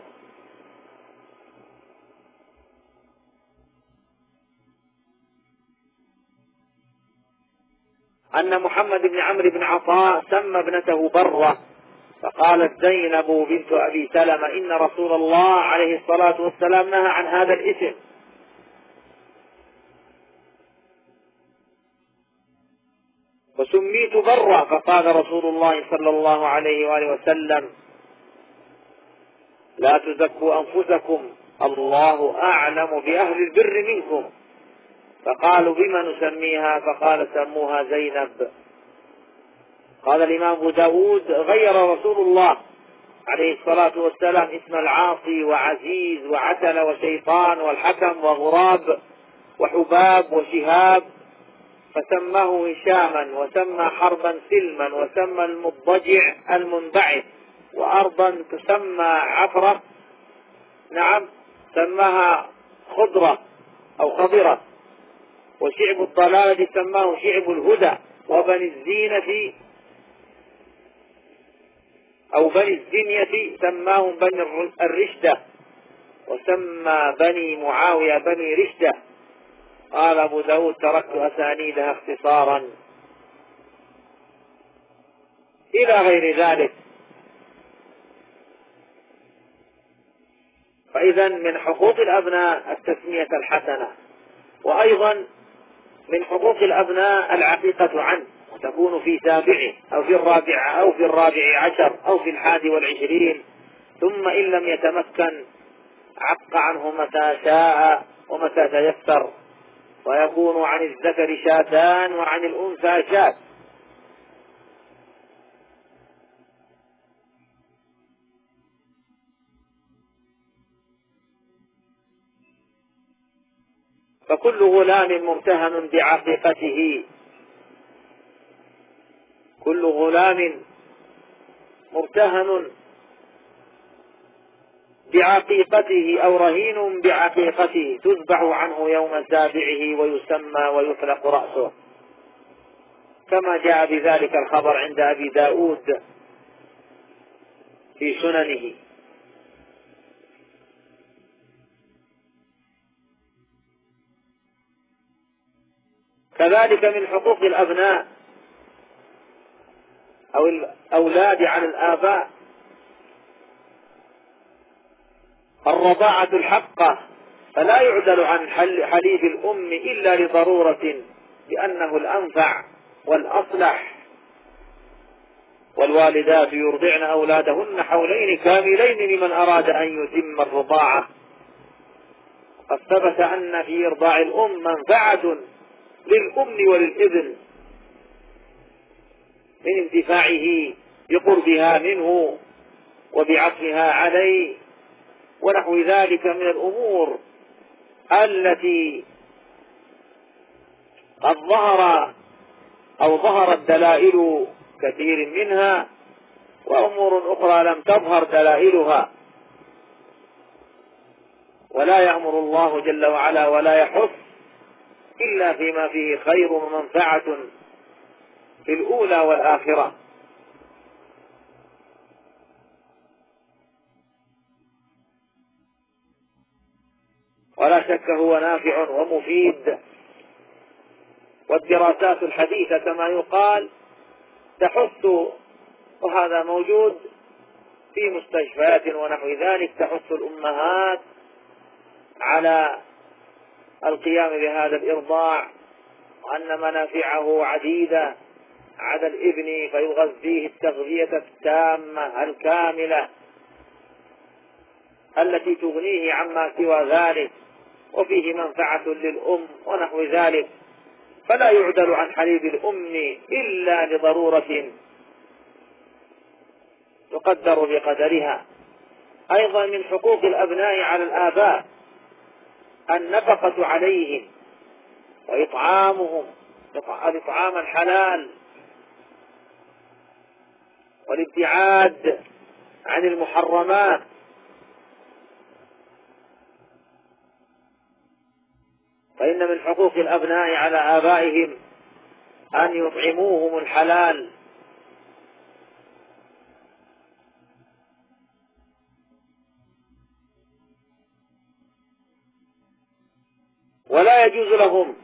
أن محمد بن عمرو بن عطاء سمى ابنته برة، فقالت زينب بنت أبي سلمة إن رسول الله عليه الصلاة والسلام نهى عن هذا الاسم. وسميت برة، فقال رسول الله صلى الله عليه وآله وسلم لا تزكوا أنفسكم الله أعلم بأهل البر منكم. فقالوا بما نسميها؟ فقال سموها زينب. قال الإمام أبو داود غير رسول الله عليه الصلاة والسلام اسم العاصي وعزيز وعتل وشيطان والحكم وغراب وحباب وشهاب، فسماه هشاما، وسمى حربا سلما، وسمى المضجع المنبعث، وأرضا تسمى عفرة، نعم سماها خضرة أو خضرة، وشعب الضلالة سماه شعب الهدى، وبني الزينة أو بني الزنية سماهم بني الرشدة، وسمى بني معاوية بني رشدة. قال أبو داود تركت أسانيدها اختصارا إلى غير ذلك. فإذا من حقوق الأبناء التسمية الحسنة، وأيضا من حقوق الأبناء العقيقة عنه، وتكون في سابعه أو في الرابعة أو في الرابع عشر أو في 21، ثم إن لم يتمكن عق عنه متى شاء ومتى تيسر، ويكون عن الذكر شاتان وعن الأنثى شات. فكل غلام ممتهن بعقيقته كل غلام مرتهن بعقيقته أو رهين بعقيقته تذبح عنه يوم سابعه ويسمى ويحلق رأسه، كما جاء بذلك الخبر عند أبي داود في سننه. كذلك من حقوق الأبناء أو الأولاد على الآباء الرضاعة الحقة، فلا يعدل عن حليب الأم إلا لضرورة لأنه الأنفع والأصلح. والوالدات يرضعن أولادهن حولين كاملين لمن أراد أن يتم الرضاعة. قد ثبت أن في إرضاع الأم منفعة للأم وللابن من انتفاعه بقربها منه وبعطفها عليه ونحو ذلك من الأمور التي قد ظهرت دلائل كثير منها، وأمور أخرى لم تظهر دلائلها. ولا يأمر الله جل وعلا ولا يحث إلا فيما فيه خير ومنفعة في الأولى والآخرة. ولا شك هو نافع ومفيد. والدراسات الحديثة كما يقال تحث، وهذا موجود في مستشفيات ونحو ذلك، تحث الأمهات على القيام بهذا الإرضاع، وأن منافعه عديدة على الابن، فيغذيه التغذية التامة الكاملة التي تغنيه عما سوى ذلك، وفيه منفعة للأم ونحو ذلك. فلا يعدل عن حليب الأم إلا لضرورة تقدر بقدرها. أيضا من حقوق الأبناء على الآباء النفقة عليهم وإطعامهم الإطعام الحلال، والابتعاد عن المحرمات. فإن من حقوق الأبناء على آبائهم أن يطعموهم الحلال، ولا يجوز لهم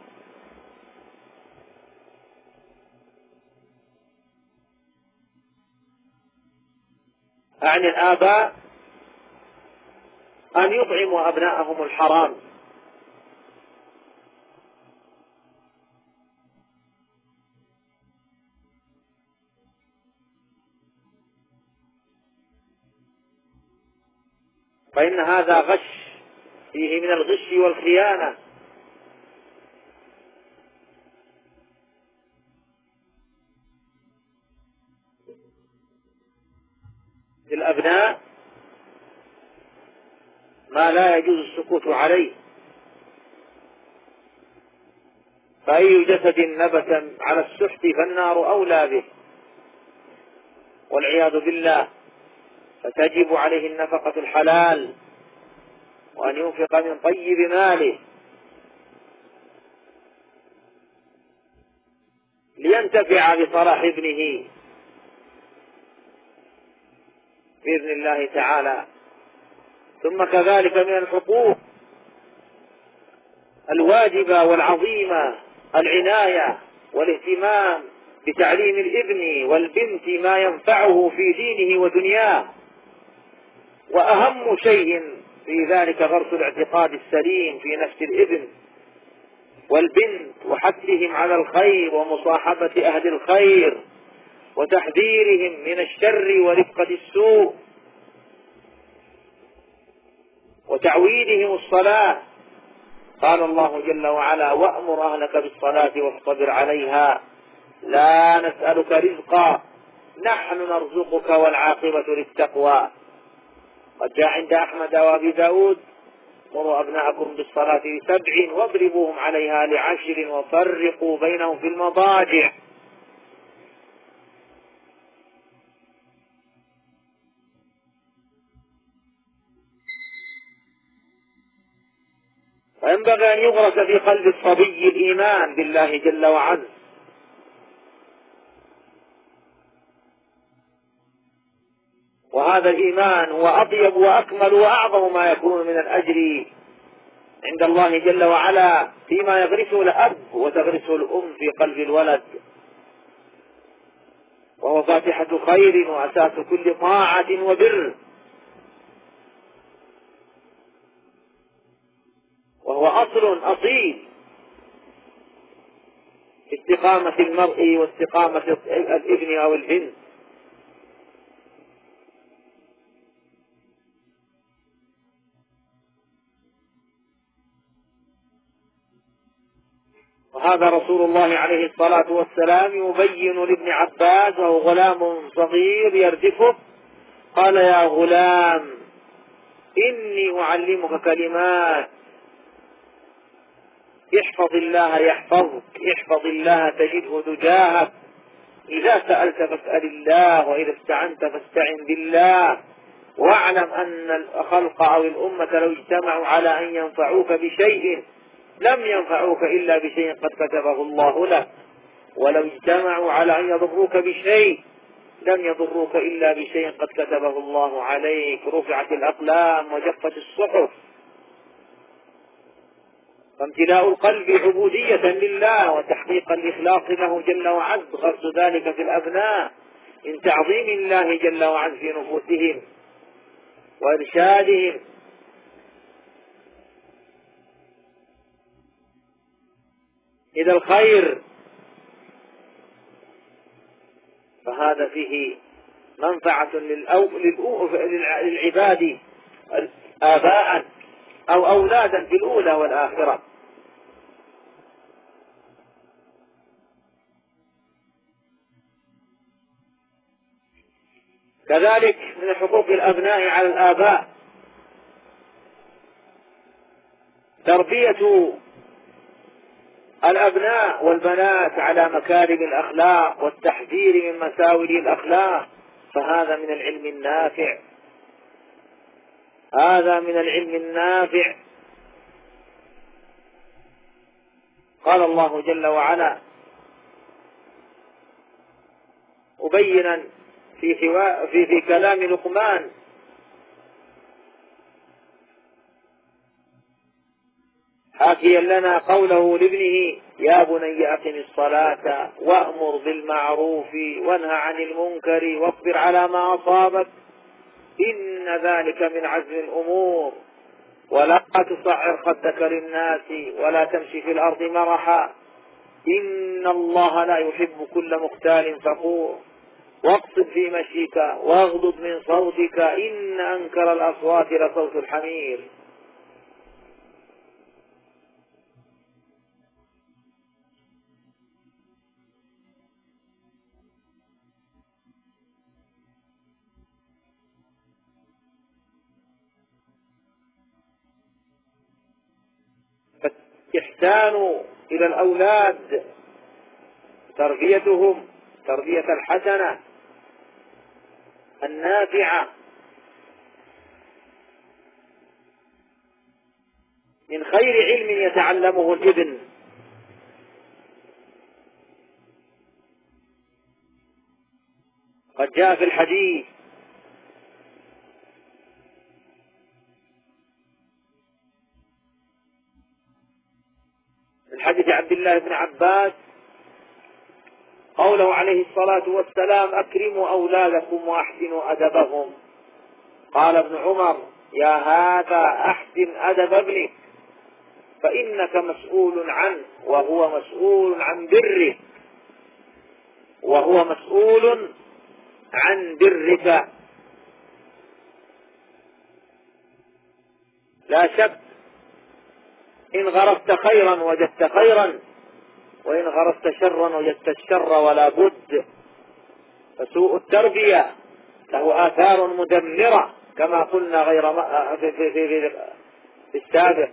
عن الآباء أن يطعموا أبناءهم الحرام. فإن هذا غش، فيه من الغش والخيانة. للأبناء ما لا يجوز السكوت عليه، فأي جسد نبت على السحت فالنار أولى به والعياذ بالله. فتجب عليه النفقة الحلال، وأن ينفق من طيب ماله لينتفع بصلاح ابنه بإذن الله تعالى. ثم كذلك من الحقوق الواجبة والعظيمة العناية والاهتمام بتعليم الابن والبنت ما ينفعه في دينه ودنياه، وأهم شيء في ذلك غرس الاعتقاد السليم في نفس الابن والبنت، وحثهم على الخير ومصاحبة أهل الخير، وتحذيرهم من الشر ورفقة السوء، وتعويدهم الصلاة. قال الله جل وعلا: وأمر أهلك بالصلاة واصطبر عليها لا نسألك رزقا نحن نرزقك والعاقبة للتقوى. قد جاء عند أحمد وأبي داود: مروا أبناءكم بالصلاة ل7 واضربوهم عليها ل10 وفرقوا بينهم في المضاجع. وينبغي أن يغرس في قلب الصبي الإيمان بالله جل وعلا، وهذا الإيمان هو أطيب وأكمل وأعظم ما يكون من الأجر عند الله جل وعلا فيما يغرسه الأب وتغرسه الأم في قلب الولد، وهو فاتحة خير وأساس كل طاعة وبر، وهو أصل أصيل استقامة المرء واستقامة الابن أو البنت. وهذا رسول الله عليه الصلاة والسلام يبين لابن عباس وهو غلام صغير يردفه، قال: يا غلام إني أعلمك كلمات، احفظ الله يحفظك، احفظ الله تجده تجاهك، إذا سألت فاسأل الله، وإذا استعنت فاستعن بالله، واعلم أن الخلق أو الأمة لو اجتمعوا على أن ينفعوك بشيء لم ينفعوك إلا بشيء قد كتبه الله لك، ولو اجتمعوا على أن يضروك بشيء لم يضروك إلا بشيء قد كتبه الله عليك، رفعت الأقلام وجفت الصحف. فامتلاء القلب عبودية لله وتحقيق الإخلاص له جل وعز، غرس ذلك في الأبناء من تعظيم الله جل وعز في نفوسهم وإرشادهم إلى الخير، فهذا فيه منفعة للعباد آباء أو أولادا في الأولى والآخرة. كذلك من حقوق الأبناء على الآباء تربية الأبناء والبنات على مكارم الأخلاق والتحذير من مساوئ الأخلاق، فهذا من العلم النافع، هذا من العلم النافع. قال الله جل وعلا مبينا في كلام لقمان: حاكيا لنا قوله لابنه: يا بني أقم الصلاة وأمر بالمعروف وانهى عن المنكر واصبر على ما أصابك إن ذلك من عزم الأمور ولا تصعر خدك للناس ولا تمشي في الأرض مرحا إن الله لا يحب كل مختال فخور واقصد في مشيك واغضض من صوتك إن أنكر الأصوات لصوت الحمير. فالإحسان إلى الأولاد تربيتهم تربية الحسنة النافعة من خير علم يتعلمه الابن. قد جاء في الحديث من حديث عبد الله بن عباس قوله عليه الصلاة والسلام: أكرموا أولادكم وأحسنوا أدبهم. قال ابن عمر: يا هذا أحسن أدب ابنك فإنك مسؤول عنه وهو مسؤول عن برك وهو مسؤول عن برك. لا شك إن غرست خيرا وجدت خيرا وإن غرست شرا وجدت الشر ولا بد. فسوء التربية له آثار مدمرة كما قلنا في السابق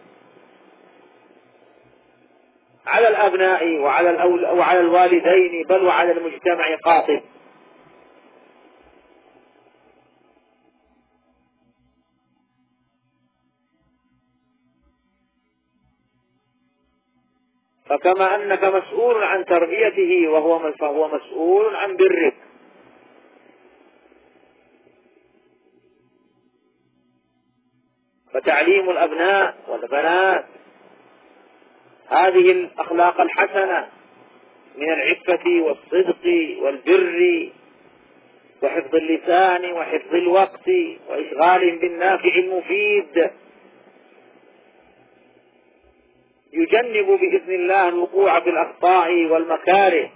على الأبناء وعلى الوالدين بل وعلى المجتمع قاطب. فكما أنك مسؤول عن تربيته فهو مسؤول عن برك. فتعليم الأبناء والبنات هذه الأخلاق الحسنة من العفة والصدق والبر وحفظ اللسان وحفظ الوقت وإشغال بالنافع المفيد يجنب بإذن الله الوقوع في الأخطاء والمكاره.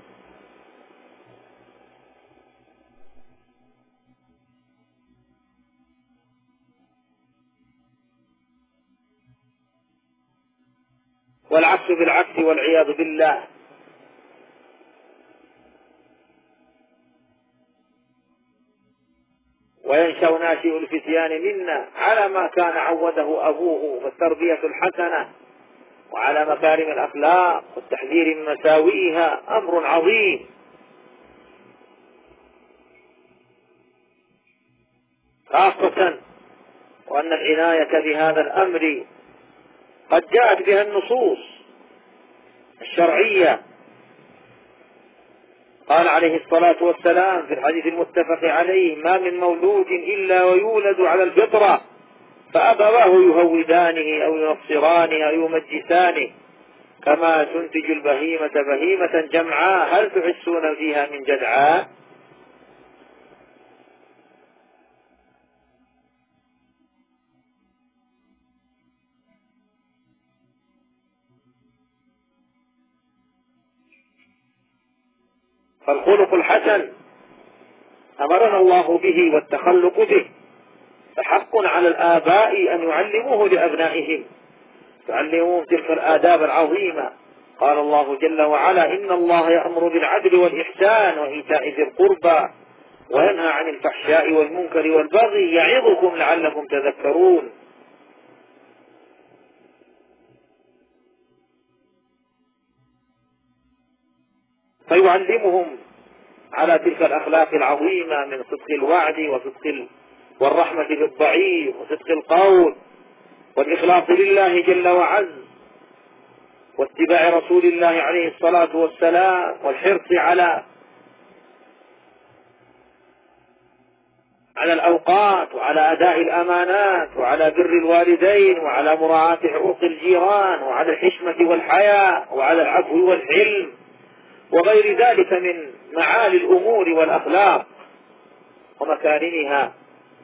والعكس بالعكس والعياذ بالله. وينشأ ناشئ الفتيان منا على ما كان عوده أبوه، فالتربية الحسنة وعلى مكارم الأخلاق والتحذير من مساوئها أمر عظيم. خاصة وأن العناية بهذا الأمر قد جاءت بها النصوص الشرعية. قال عليه الصلاة والسلام في الحديث المتفق عليه: ما من مولود إلا ويولد على الفطرة فأبواه يهودانه أو ينصرانه أو يمجسانه كما تنتج البهيمة بهيمة جمعاء هل تحسون فيها من جدعاء. فالخلق الحسن أمرنا الله به والتخلق به، فحق على الآباء أن يعلموه لأبنائهم، يعلموهم تلك الآداب العظيمة. قال الله جل وعلا: إن الله يأمر بالعدل والإحسان وإيتاء ذي القربى وينهى عن الفحشاء والمنكر والبغي يعظكم لعلكم تذكرون. فيعلمهم على تلك الأخلاق العظيمة من صدق الوعد والرحمة بالضعيف وصدق القول والإخلاص لله جل وعز واتباع رسول الله عليه الصلاة والسلام والحرص على الأوقات وعلى أداء الأمانات وعلى بر الوالدين وعلى مراعاة حقوق الجيران وعلى الحشمة والحياء وعلى العفو والحلم وغير ذلك من معالي الأمور والأخلاق ومكارمها.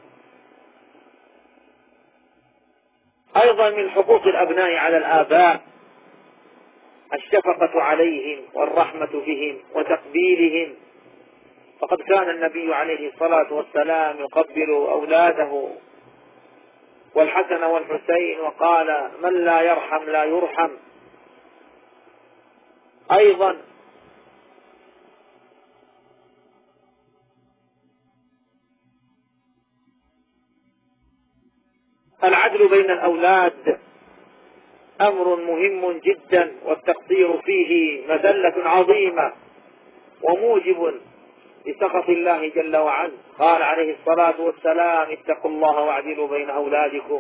أيضا من حقوق الأبناء على الآباء الشفقة عليهم والرحمة بهم وتقبيلهم، فقد كان النبي عليه الصلاة والسلام يقبل أولاده والحسن والحسين وقال: من لا يرحم لا يرحم. أيضا العدل بين الأولاد أمر مهم جدا، والتقصير فيه مذلة عظيمة وموجب لسخط الله جل وعلا. قال عليه الصلاة والسلام: اتقوا الله واعدلوا بين أولادكم.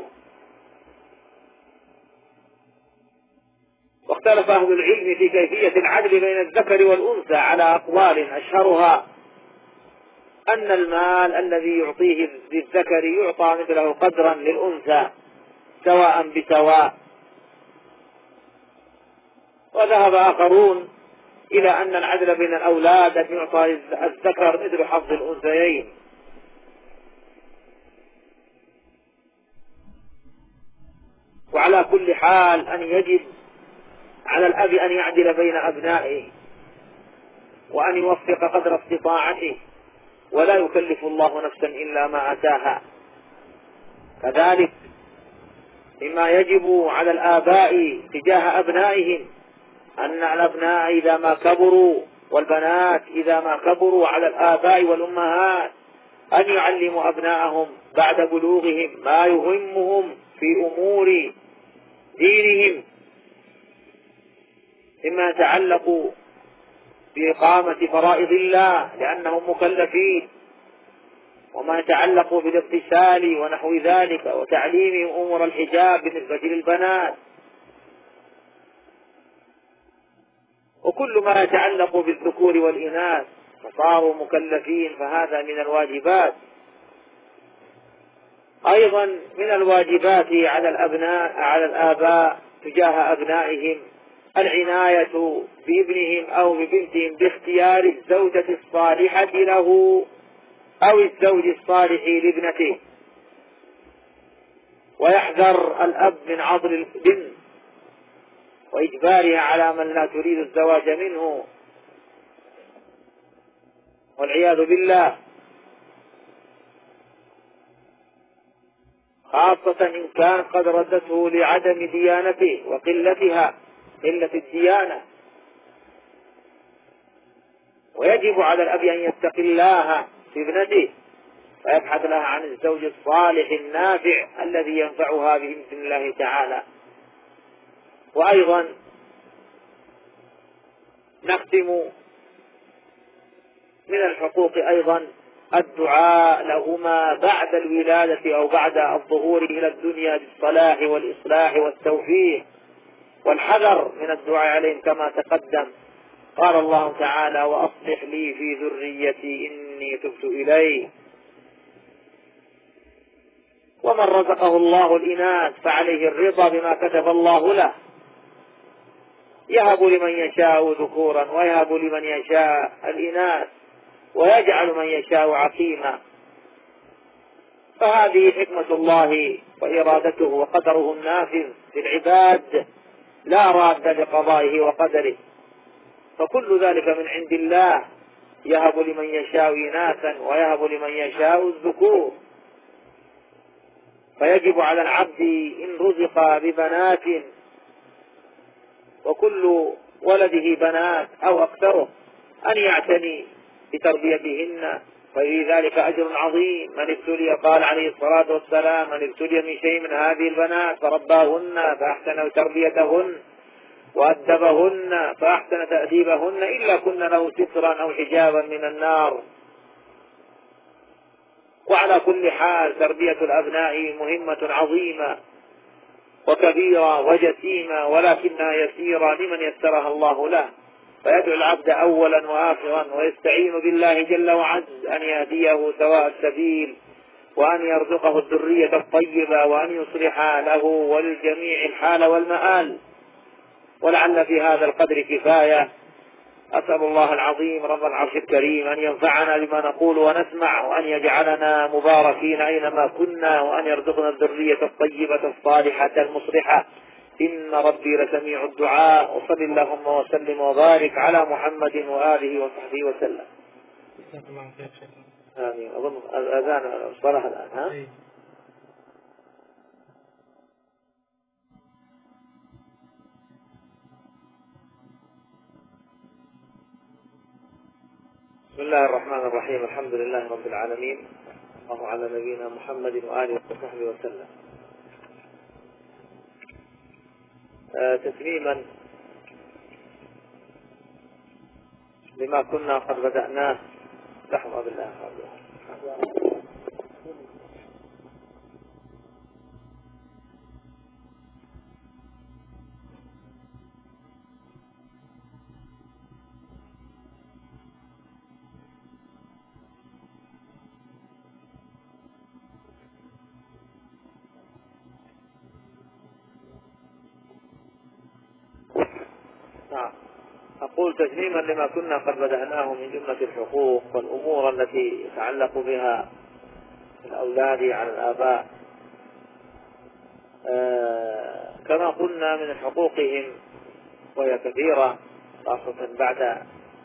واختلف أهل العلم في كيفية العدل بين الذكر والأنثى على أقوال، أشهرها أن المال الذي يعطيه للذكر يعطى مثله قدرا للأنثى سواء بسواء. وذهب آخرون إلى أن العدل بين الأولاد أن يعطى الذكر مثل حظ الأنثيين. وعلى كل حال أن يجب على الأب أن يعدل بين أبنائه وأن يوفق قدر استطاعته، ولا يكلف الله نفسا إلا ما أتاها. كذلك مما يجب على الآباء تجاه أبنائهم أن الأبناء إذا ما كبروا والبنات إذا ما كبروا على الآباء والأمهات أن يعلموا أبنائهم بعد بلوغهم ما يهمهم في أمور دينهم مما يتعلق بإقامة فرائض الله لأنهم مكلفين، وما يتعلق بالاغتسال ونحو ذلك، وتعليمهم أمور الحجاب بالنسبة للبنات. وكل ما يتعلق بالذكور والإناث فصاروا مكلفين فهذا من الواجبات. أيضا من الواجبات على الآباء تجاه أبنائهم العناية بابنهم أو ببنتهم باختيار الزوجة الصالحة له أو الزوج الصالح لابنته، ويحذر الأب من عضل البنت وإجبارها على من لا تريد الزواج منه والعياذ بالله، خاصة إن كان قد ردته لعدم ديانته وقلة الديانة. ويجب على الأب أن يتقي الله في ابنته ويبحث لها عن الزوج الصالح النافع الذي ينفعها بإذن الله تعالى. وأيضا نختم من الحقوق أيضا الدعاء لهما بعد الولادة أو بعد الظهور إلى الدنيا بالصلاح والإصلاح والتوفيق، والحذر من الدعاء عليهم كما تقدم. قال الله تعالى: وأصلح لي في ذريتي إني تبت إليه. ومن رزقه الله الإناث فعليه الرضا بما كتب الله له، يهب لمن يشاء ذكورا ويهب لمن يشاء الإناث ويجعل من يشاء عقيما. فهذه حكمة الله وإرادته وقدره النافذ في العباد، لا راد لقضائه وقدره، فكل ذلك من عند الله، يهب لمن يشاء إناثا ويهب لمن يشاء الذكور. فيجب على العبد إن رزق ببنات وكل ولده بنات أو أكثره أن يعتني بتربيتهن، ففي ذلك أجر عظيم. من ابتلي، قال عليه الصلاة والسلام: من ابتلي من شيء من هذه البنات فرباهن فأحسن تربيتهن وأدبهن فأحسن تأديبهن إلا كن له سترا أو حجابا من النار. وعلى كل حال تربية الأبناء مهمة عظيمة وكبيرة وجسيمة، ولكنها يسيرة لمن يسرها الله له. فيدعو العبد أولا وآخرا ويستعين بالله جل وعز أن يهديه سواء السبيل، وأن يرزقه الذرية الطيبة، وأن يصلح له وللجميع الحال والمآل. ولعل في هذا القدر كفاية. أسأل الله العظيم رب العرش الكريم أن ينفعنا بما نقول ونسمع، وأن يجعلنا مباركين أينما كنا، وأن يرزقنا الذرية الطيبة الصالحة المصلحة، إن ربي لسميع الدعاء. وصل اللهم وسلم وبارك على محمد وآله وصحبه وسلم. آمين. أظن الأذان صلاح الآن. ها؟ بسم الله الرحمن الرحيم. الحمد لله رب العالمين، الله على نبينا محمد وآله وصحبه وسلم. تتميما لما كنا قد بدأناه. لحظة بالله. أقول تتميما لما كنا قد بدأناه من جملة الحقوق والأمور التي يتعلق بها الأولاد على الآباء. كما قلنا من حقوقهم وهي كثيرة، خاصة بعد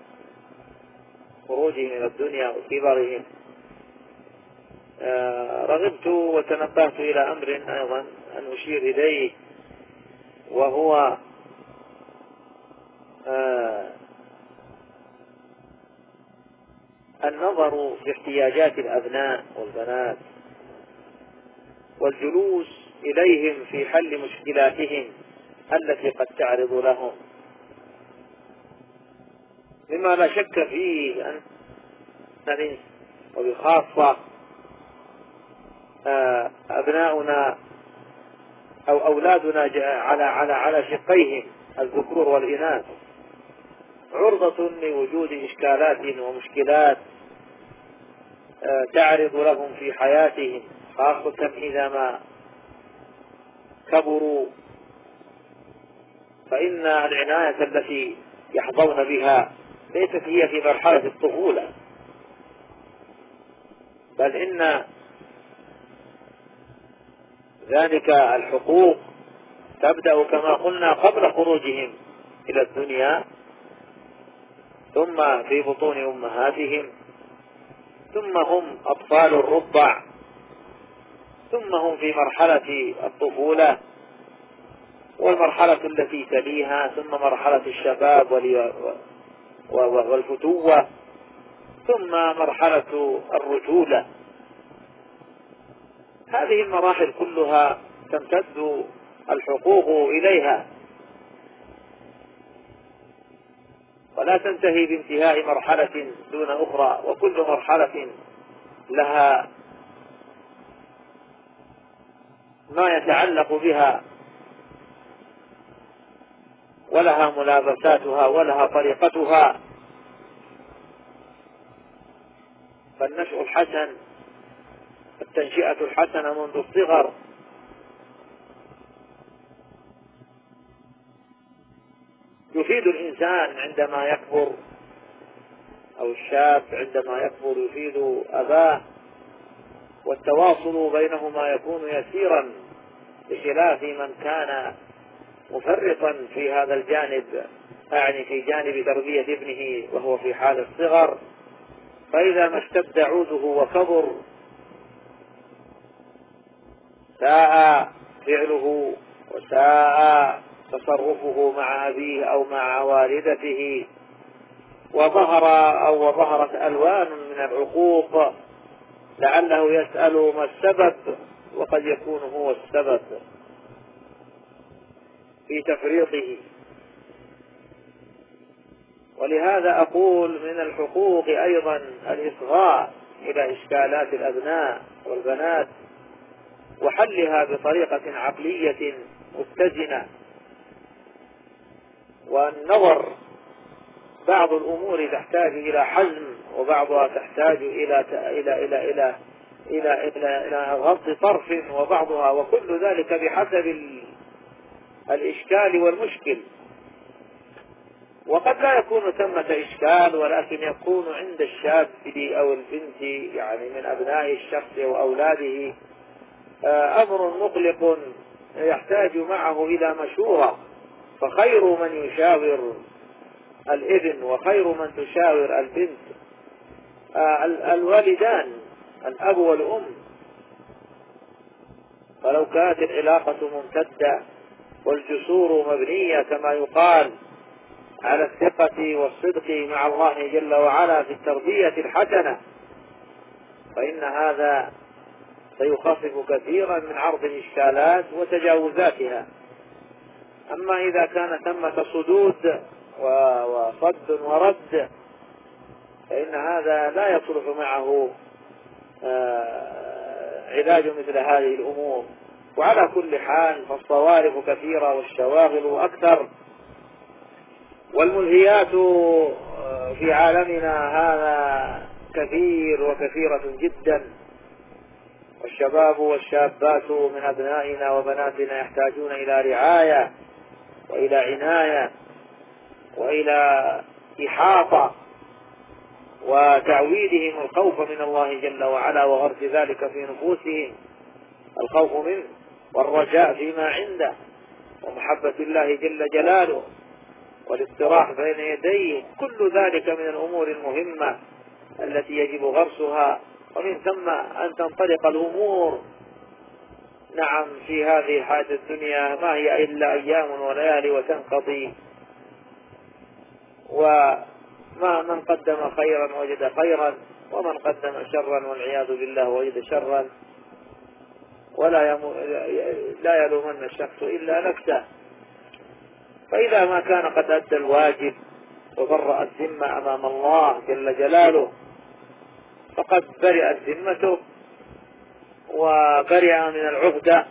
خروجهم إلى الدنيا وكبرهم. رغبت وتنبهت إلى أمر أيضا أن أشير إليه، وهو النظر في احتياجات الأبناء والبنات والجلوس إليهم في حل مشكلاتهم التي قد تعرض لهم، مما لا شك فيه أن وبخاصة أبناؤنا أو أولادنا على شقيهم الذكور والإناث. عرضة لوجود إشكالات ومشكلات تعرض لهم في حياتهم، خاصة إذا ما كبروا، فإن العناية التي يحظون بها ليست هي في مرحلة الطفولة، بل إن ذلك الحقوق تبدأ كما قلنا قبل خروجهم إلى الدنيا، ثم في بطون أمهاتهم، ثم هم أطفال الرضع، ثم هم في مرحلة الطفولة والمرحلة التي تليها، ثم مرحلة الشباب والفتوة، ثم مرحلة الرجولة. هذه المراحل كلها تمتد الحقوق إليها، ولا تنتهي بانتهاء مرحلة دون أخرى، وكل مرحلة لها ما يتعلق بها ولها ملابساتها ولها طريقتها. فالنشء الحسن، التنشئة الحسنة منذ الصغر يفيد الإنسان عندما يكبر، أو الشاب عندما يكبر يفيد أباه، والتواصل بينهما يكون يسيرا، بخلاف من كان مفرطا في هذا الجانب، أعني في جانب تربية ابنه وهو في حال الصغر، فإذا ما اشتد عوده وكبر ساء فعله وساء تصرفه مع أبيه أو مع والدته، وظهرت ألوان من العقوق، لعله يسأل ما السبب، وقد يكون هو السبب في تفريطه. ولهذا أقول من الحقوق أيضا الإصغاء إلى إشكالات الأبناء والبنات وحلها بطريقة عقلية متزنة، والنظر بعض الأمور تحتاج إلى حزم، وبعضها تحتاج إلى غض طرف، وكل ذلك بحسب الإشكال والمشكل. وقد لا يكون ثمة إشكال، ولكن يكون عند الشاب أو البنت يعني من أبناء الشخص وأولاده أمر مقلق يحتاج معه إلى مشورة، فخير من يشاور الابن وخير من تشاور البنت الوالدان، الأب والأم. فلو كانت العلاقة ممتدة والجسور مبنية كما يقال على الثقة والصدق مع الله جل وعلا في التربية الحسنة، فإن هذا سيخفف كثيرا من عرض الإشكالات وتجاوزاتها. أما إذا كان ثمة صدود وصد ورد فإن هذا لا يصلح معه علاج مثل هذه الأمور. وعلى كل حال فالصوارف كثيرة والشواغل أكثر، والملهيات في عالمنا هذا كثير وكثيرة جدا، والشباب والشابات من أبنائنا وبناتنا يحتاجون إلى رعاية وإلى عناية وإلى إحاطة وتعويدهم الخوف من الله جل وعلا وغرس ذلك في نفوسهم، الخوف منه والرجاء فيما عنده ومحبة الله جل جلاله والاستراح بين يديه. كل ذلك من الأمور المهمة التي يجب غرسها، ومن ثم أن تنطلق الأمور. نعم، في هذه الحياة الدنيا ما هي إلا أيام وليالي وتنقضي، وما من قدم خيرا وجد خيرا، ومن قدم شرا والعياذ بالله وجد شرا، لا يلومن الشخص إلا نفسه. فإذا ما كان قد أدى الواجب وبرأ الذمة أمام الله جل جلاله فقد برئت ذمته وبرئ من العهدة،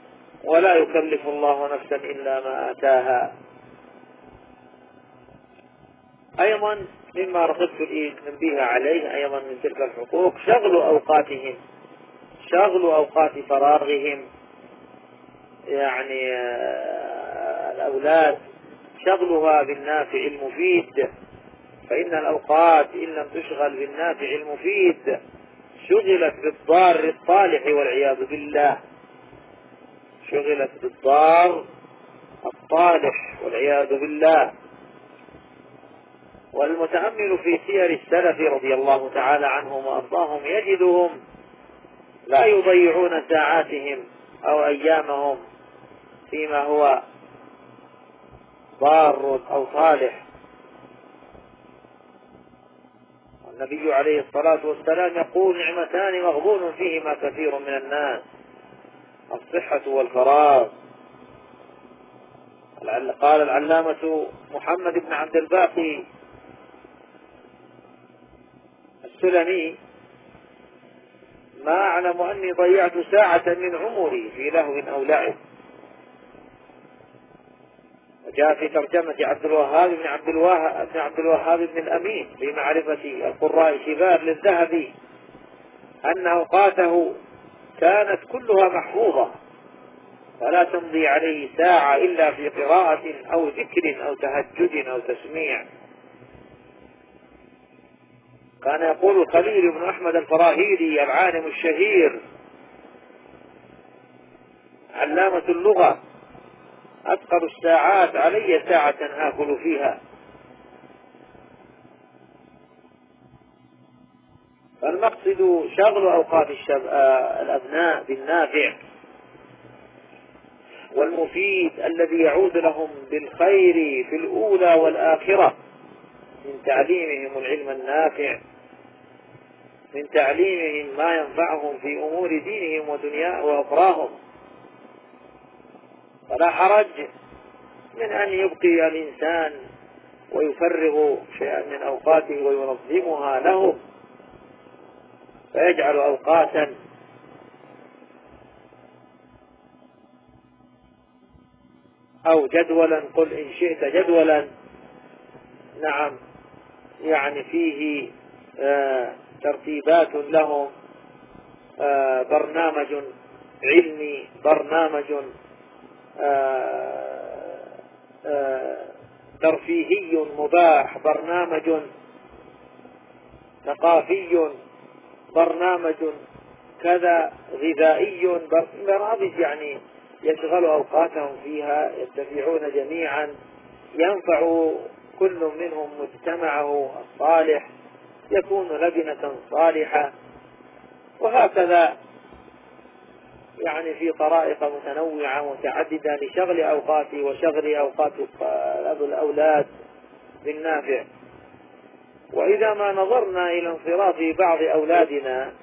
ولا يكلف الله نفسا إلا ما آتاها. أيضا مما رغبت التنبيه عليه أيضا من تلك الحقوق شغل أوقاتهم، شغل أوقات فراغهم، يعني الأولاد شغلها بالنافع المفيد، فإن الأوقات إن لم تشغل بالنافع المفيد شغلت بالضار الطالح والعياذ بالله، شغلت بالضار الطالح والعياذ بالله. والمتأمل في سير السلف رضي الله تعالى عنهم وأرضاهم يجدهم لا يضيعون ساعاتهم أو أيامهم فيما هو ضار أو صالح. النبي عليه الصلاة والسلام يقول: نعمتان مغبون فيهما كثير من الناس، الصحة والفراغ. قال العلامة محمد بن عبد الباقي السلمي: ما أعلم أني ضيعت ساعة من عمري في لهو أو لعب. وجاء في ترجمة عبد الوهاب بن الأمين في معرفة القراء الكبار للذهبي أن أوقاته كانت كلها محفوظة، فلا تمضي عليه ساعة إلا في قراءة أو ذكر أو تهجد أو تسميع. كان يقول الخليل بن أحمد الفراهيدي العالم الشهير علامة اللغة: أثقل الساعات علي ساعة آكل فيها. فالمقصد شغل أوقات الأبناء بالنافع والمفيد الذي يعود لهم بالخير في الأولى والآخرة، من تعليمهم العلم النافع، من تعليمهم ما ينفعهم في أمور دينهم ودنياهم وأخراهم. فلا حرج من أن يبقي الإنسان ويفرغ شيئا من أوقاته وينظمها له، فيجعل أوقاتا أو جدولا، قل إن شئت جدولا، نعم، يعني فيه ترتيبات لهم، برنامج علمي، برنامج ترفيهي مباح، برنامج ثقافي، برنامج كذا غذائي، برامج يعني يشغل أوقاتهم فيها، يتبعون جميعا، ينفع كل منهم مجتمعه الصالح، يكون لبنة صالحة، وهكذا يعني في طرائق متنوعة متعددة لشغل أوقاته وشغل أوقات الأولاد بالنافع. وإذا ما نظرنا إلى انصراف بعض أولادنا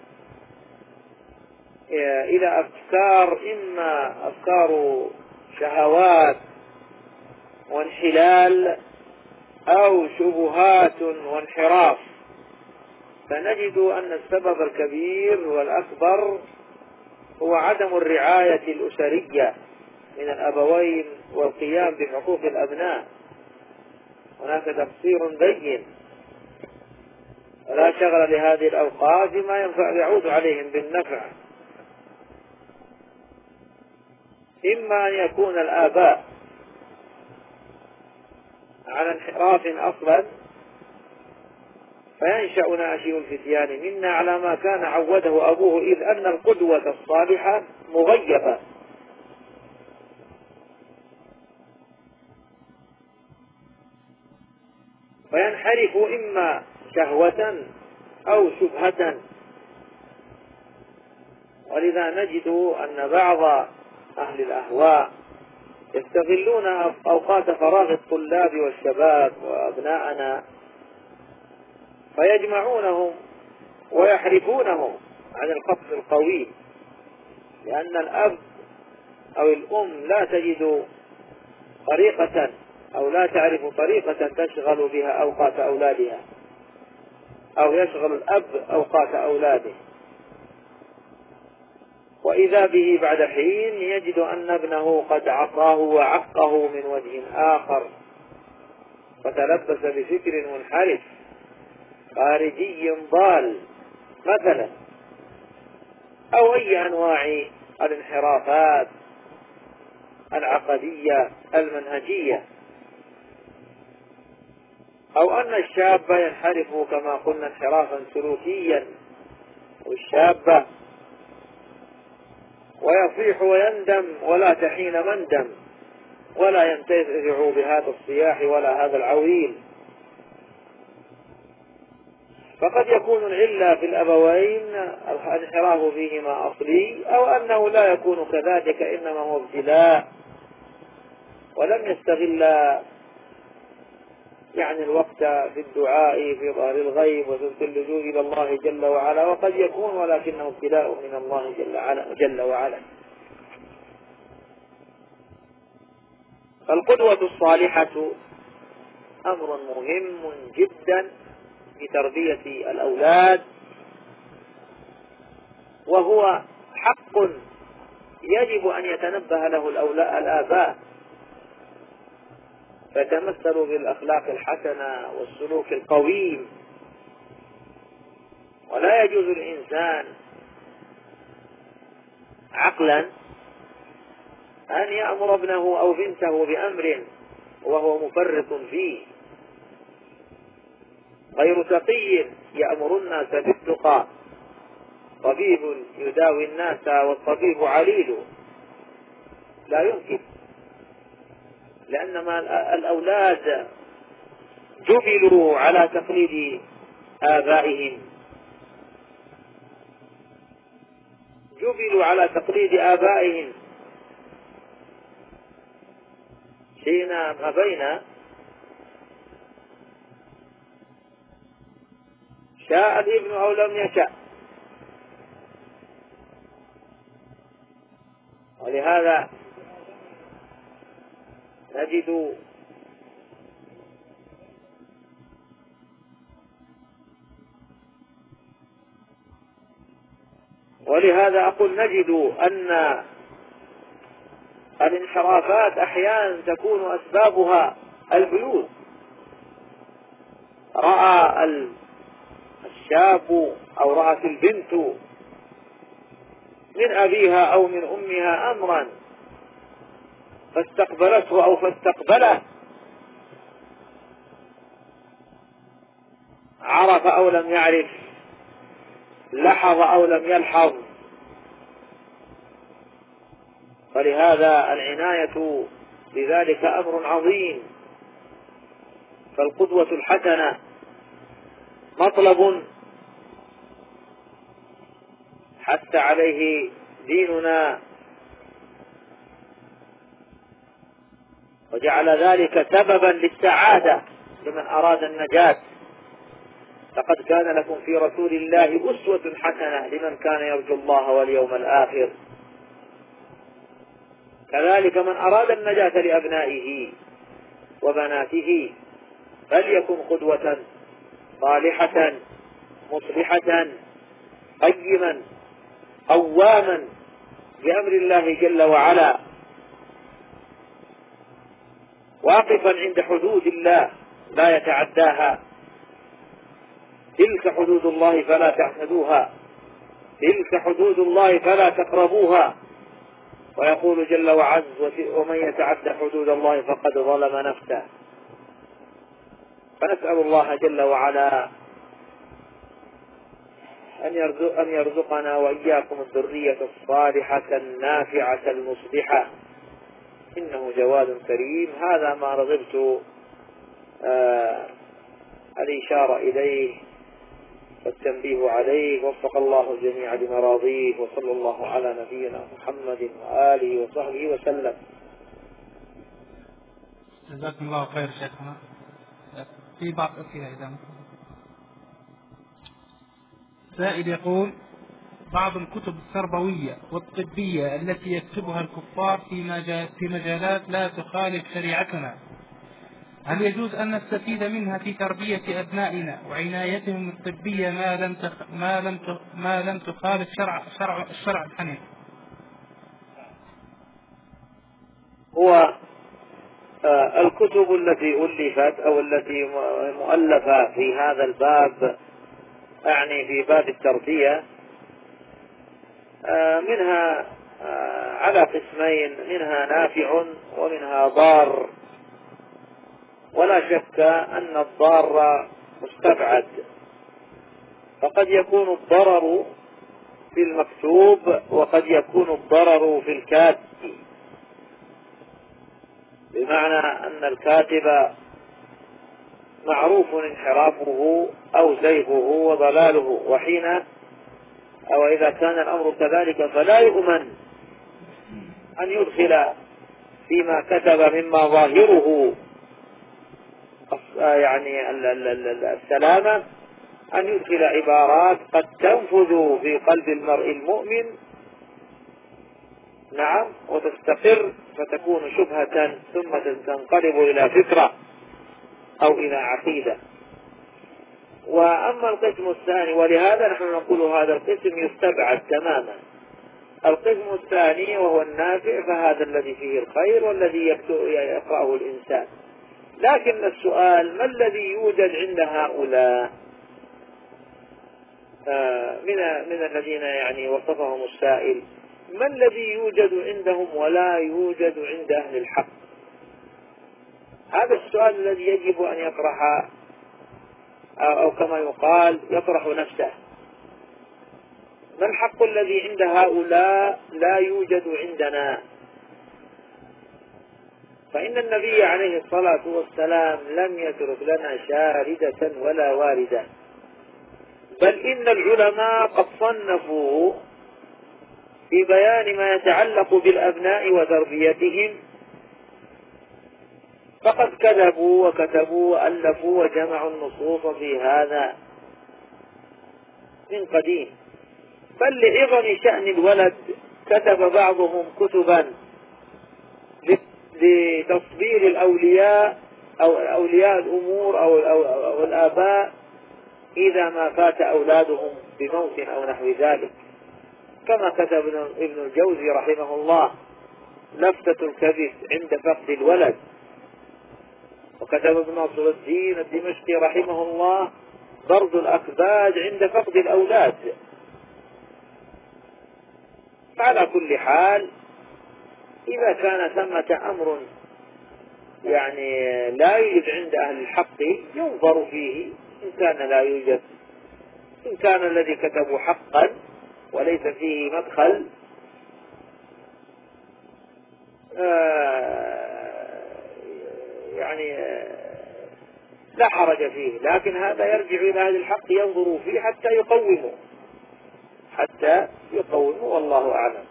إلى أفكار، إما أفكار شهوات وانحلال أو شبهات وانحراف، فنجد أن السبب الكبير والأكبر هو عدم الرعاية الأسرية من الأبوين والقيام بحقوق الأبناء. هناك تقصير بين، ولا شغل لهذه الأوقات بما يعود عليهم بالنفع. إما أن يكون الآباء على انحراف أصلا فينشأ ناشئ الفتيان منا على ما كان عوده أبوه، إذ أن القدوة الصالحة مغيبة. فينحرف إما شهوة أو شبهة. ولذا نجد أن بعض أهل الأهواء يستغلون أوقات فراغ الطلاب والشباب وأبناءنا فيجمعونهم ويحرفونهم عن الخط القويم، لأن الأب أو الأم لا تجد طريقة أو لا تعرف طريقة تشغل بها أوقات أولادها، أو يشغل الأب أوقات أولاده. وإذا به بعد حين يجد أن ابنه قد عصاه وعقه من وجه آخر، وتلبس بفكر منحرف خارجي ضال مثلا، أو أي أنواع الانحرافات العقدية المنهجية، أو أن الشاب ينحرف كما قلنا انحرافا سلوكيا، والشابة ويصيح ويندم ولا تحين مندم، ولا ينتفع بهذا الصياح ولا هذا العويل. فقد يكون العلة في الأبوين الانحراف فيهما أصلي، أو أنه لا يكون كذلك، إنما هو ابتلاء، ولم يستغل يعني الوقت في الدعاء في ظهر الغيب وفي اللجوء إلى الله جل وعلا، وقد يكون ولكنه ابتلاء من الله جل وعلا. فالقدوة الصالحة أمر مهم جدا في تربية الأولاد، وهو حق يجب أن يتنبه له الآباء، فتمثلوا بالأخلاق الحسنة والسلوك القويم. ولا يجوز الإنسان عقلا أن يأمر ابنه أو بنته بأمر وهو مفرط فيه، غير تقي يأمر الناس بالتقى، طبيب يداوي الناس والطبيب عليل، لا يمكن، لأنما الأولاد جبلوا على تقليد آبائهم، جبلوا على تقليد آبائهم. شئنا ما بين شاء الابن أو لم يشاء. ولهذا نجد أقول نجد أن الانحرافات أحيانا تكون أسبابها البيوت. رأى الشاب أو رأت البنت من أبيها أو من أمها أمرا فاستقبلته أو فاستقبله، عرف أو لم يعرف، لحظ أو لم يلحظ. فلهذا العناية بذلك أمر عظيم. فالقدوة الحسنة مطلب حتى عليه ديننا، وجعل ذلك سببا للسعادة لمن أراد النجاة. لقد كان لكم في رسول الله أسوة حسنة لمن كان يرجو الله واليوم الآخر. كذلك من أراد النجاة لأبنائه وبناته فليكن قدوة صالحة مصلحة قيما قواما بأمر الله جل وعلا، واقفا عند حدود الله لا يتعداها. تلك حدود الله فلا تعتدوها، تلك حدود الله فلا تقربوها. ويقول جل وعز: ومن يتعد حدود الله فقد ظلم نفسه. فنسأل الله جل وعلا أن يرزقنا وإياكم الذرية الصالحة النافعة المصلحة، إنه جواد كريم. هذا ما رغبت الإشارة إليه والتنبيه عليه. وفق الله الجميع لمراضيه، وصلى الله على نبينا محمد وآله وصحبه وسلم. جزاكم الله خير شيخنا. في بعض أسئلة إذا ممكن. سائل يقول: بعض الكتب التربوية والطبية التي يكتبها الكفار في مجالات لا تخالف شريعتنا، هل يجوز أن نستفيد منها في تربية أبنائنا وعنايتهم الطبية ما لم تخالف الشرع الحنيف؟ هو الكتب التي ألفت أو التي مؤلفة في هذا الباب، أعني في باب التربية، منها على قسمين، منها نافع ومنها ضار، ولا شك أن الضار مستبعد، فقد يكون الضرر في المكتوب وقد يكون الضرر في الكاتب، بمعنى أن الكاتب معروف انحرافه أو زيغه وضلاله، وحين أو إذا كان الأمر كذلك فلا يؤمن أن يدخل فيما كتب مما ظاهره يعني السلامة، أن يدخل عبارات قد تنفذ في قلب المرء المؤمن، نعم، وتستقر فتكون شبهة ثم تنقلب إلى فكرة أو إلى عقيدة. وأما القسم الثاني، ولهذا نحن نقول هذا القسم يستبعد تماما. القسم الثاني وهو النافع، فهذا الذي فيه الخير والذي يقرأه الإنسان. لكن السؤال: ما الذي يوجد عند هؤلاء من الذين يعني وصفهم السائل؟ ما الذي يوجد عندهم ولا يوجد عند أهل الحق؟ هذا السؤال الذي يجب أن يطرح، أو كما يقال يطرح نفسه. ما الحق الذي عند هؤلاء لا يوجد عندنا؟ فإن النبي عليه الصلاة والسلام لم يترك لنا شاردة ولا واردة، بل إن العلماء قد صنفوا في بيان ما يتعلق بالأبناء وتربيتهم، فقد كذبوا وكتبوا وألفوا وجمعوا النصوص في هذا من قديم. بل لعظم شأن الولد كتب بعضهم كتبا لتصبير الأولياء أو أولياء الأمور أو الآباء إذا ما فات أولادهم بموت أو نحو ذلك، كما كتب ابن الجوزي رحمه الله لفتة الكبد عند فقد الولد، وكتب ابن ناصر الدين الدمشقي رحمه الله برد الأكباد عند فقد الأولاد. على كل حال، إذا كان ثمة أمر يعني لا يوجد عند أهل الحق ينظر فيه، إن كان لا يوجد، إن كان الذي كتبوا حقا وليس فيه مدخل يعني لا حرج فيه، لكن هذا يرجع إلى أهل الحق ينظروا فيه حتى يقوموا والله أعلم.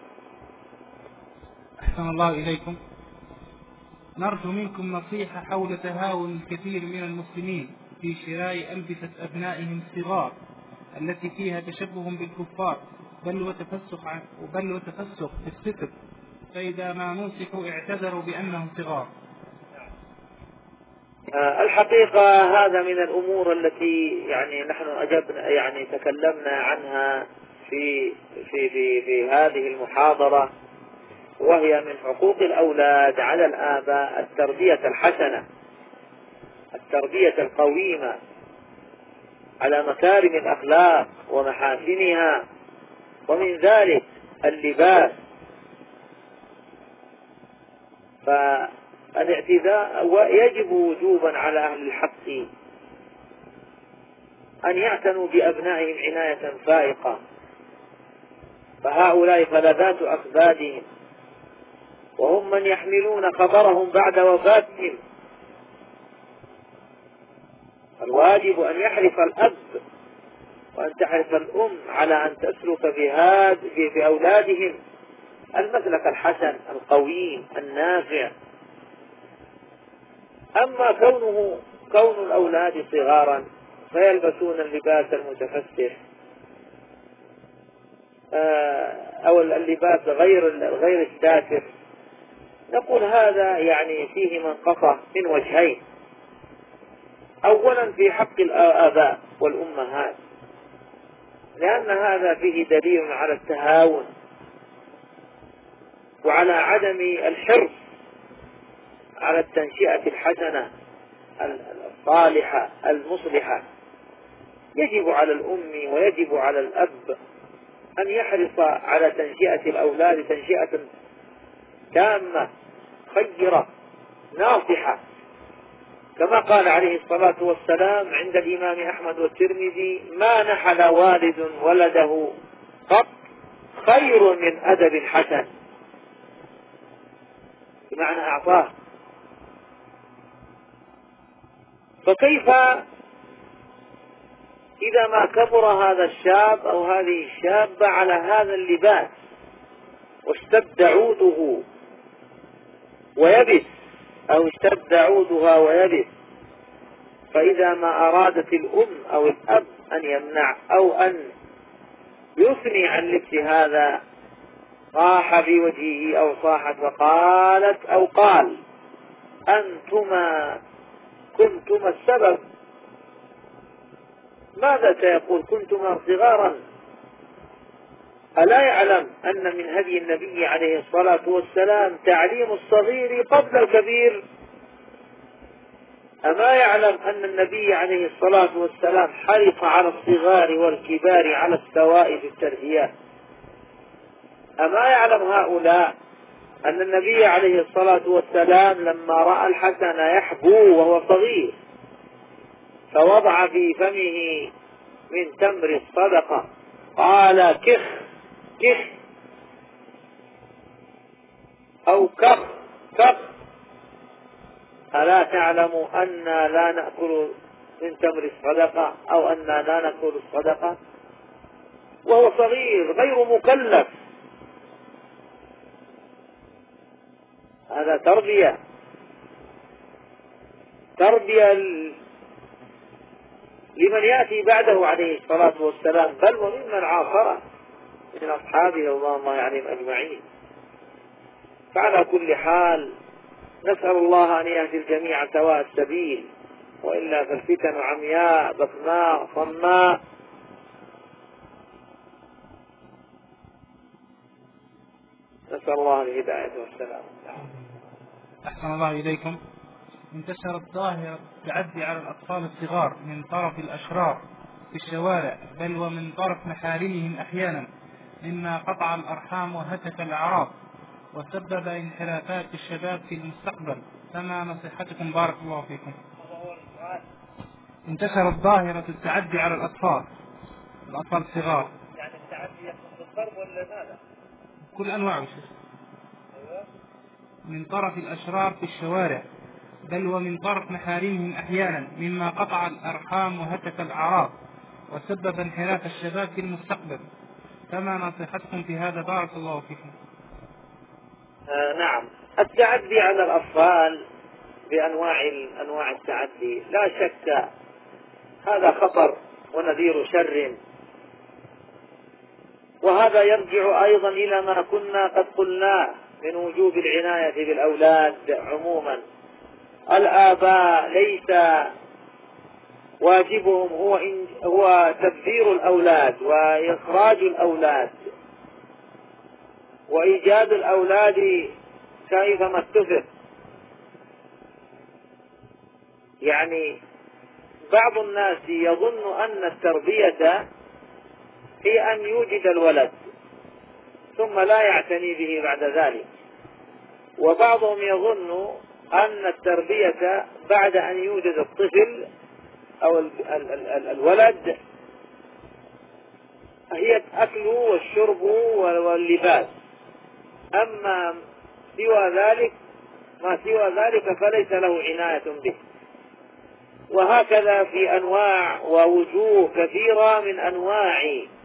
أحسن الله إليكم. نرجو منكم نصيحة حول تهاون الكثير من المسلمين في شراء ألبسة أبنائهم الصغار التي فيها تشبه بالكفار، بل وتفسق في الستر، فإذا ما نوصفوا اعتذروا بأنهم صغار. الحقيقة هذا من الأمور التي يعني نحن يعني تكلمنا عنها في هذه المحاضرة، وهي من حقوق الأولاد على الآباء التربية الحسنة، التربية القويمة على مكارم الأخلاق ومحاسنها، ومن ذلك اللباس. فالاعتداء يجب وجوبا على أهل الحق أن يعتنوا بأبنائهم عناية فائقة، فهؤلاء فلذات أكبادهم، وهم من يحملون خبرهم بعد وفاتهم. الواجب أن يحرص الأب وأن تحرص الأم على أن تسلك في أولادهم المسلك الحسن القويم النافع. أما كون الأولاد صغارا فيلبسون اللباس المتفسح أو اللباس غير الساتر، نقول هذا يعني فيه منقصة من وجهين. أولا في حق الآباء والأمهات، لأن هذا فيه دليل على التهاون وعلى عدم الحرص على التنشئة الحسنة الصالحة المصلحة. يجب على الأم ويجب على الأب أن يحرص على تنشئة الأولاد تنشئة تامة خيرة ناصحة، كما قال عليه الصلاة والسلام عند الإمام أحمد والترمذي: ما نحل والد ولده قط خير من أدب حسن، بمعنى أعطاه. فكيف إذا ما كبر هذا الشاب أو هذه الشابة على هذا اللباس واشتد عوده ويبس، أو اشتد عودها ويبس، فإذا ما أرادت الأم أو الأب أن يمنع أو أن يثني عن لبس هذا، صاح في وجهه أو صاحت فقالت أو قال: أنتما كنتما السبب. ماذا سيقول؟ كنتما صغارا. ألا يعلم أن من هدي النبي عليه الصلاة والسلام تعليم الصغير قبل الكبير؟ أما يعلم أن النبي عليه الصلاة والسلام حرص على الصغار والكبار على السواء في التربية؟ أما يعلم هؤلاء أن النبي عليه الصلاة والسلام لما رأى الحسن يحبو وهو صغير فوضع في فمه من تمر الصدقة قال: كخ كخ أو كخ كخ. ألا تعلم أننا لا نأكل من تمر الصدقة أو أننا لا نأكل الصدقة وهو صغير غير مكلف؟ هذا تربية لمن يأتي بعده عليه الصلاة والسلام، بل وممن عاصره من أصحابه اللهم يعلم أجمعين. فعلى كل حال نسأل الله أن يهدي الجميع سواء السبيل، وإلا فالفتن عمياء بكماء صماء. نسأل الله الهداية والسلام. أحسن الله إليكم. انتشرت ظاهرة التعدي على الأطفال الصغار من طرف الأشرار في الشوارع، بل ومن طرف محارمهم أحيانا، مما قطع الأرحام وهتك الأعراض وسبب انحرافات الشباب في المستقبل. فما نصيحتكم بارك الله فيكم؟ انتشرت ظاهرة التعدي على الأطفال الصغار. يعني التعدي يحصل بالضرب ولا ماذا؟ كل أنواعه من طرف الأشرار في الشوارع، بل ومن طرف محارمهم أحيانا، مما قطع الأرحام وهتك الأعراض وسبب انحراف الشباب في المستقبل. فما نصيحتكم في هذا بارك الله فيكم؟ نعم، التعدي على الأطفال بأنواع التعدي لا شك هذا خطر ونذير شر، وهذا يرجع أيضا إلى ما كنا قد قلناه من وجوب العناية بالأولاد عموما. الآباء ليس واجبهم هو تبذير الأولاد وإخراج الأولاد وإيجاد الأولاد كيفما اتفق. يعني بعض الناس يظن أن التربية هي أن يوجد الولد ثم لا يعتني به بعد ذلك، وبعضهم يظن أن التربية بعد أن يوجد الطفل أو الولد هي الأكل والشرب واللباس، أما ما سوى ذلك فليس له عناية به. وهكذا في أنواع ووجوه كثيرة من أنواع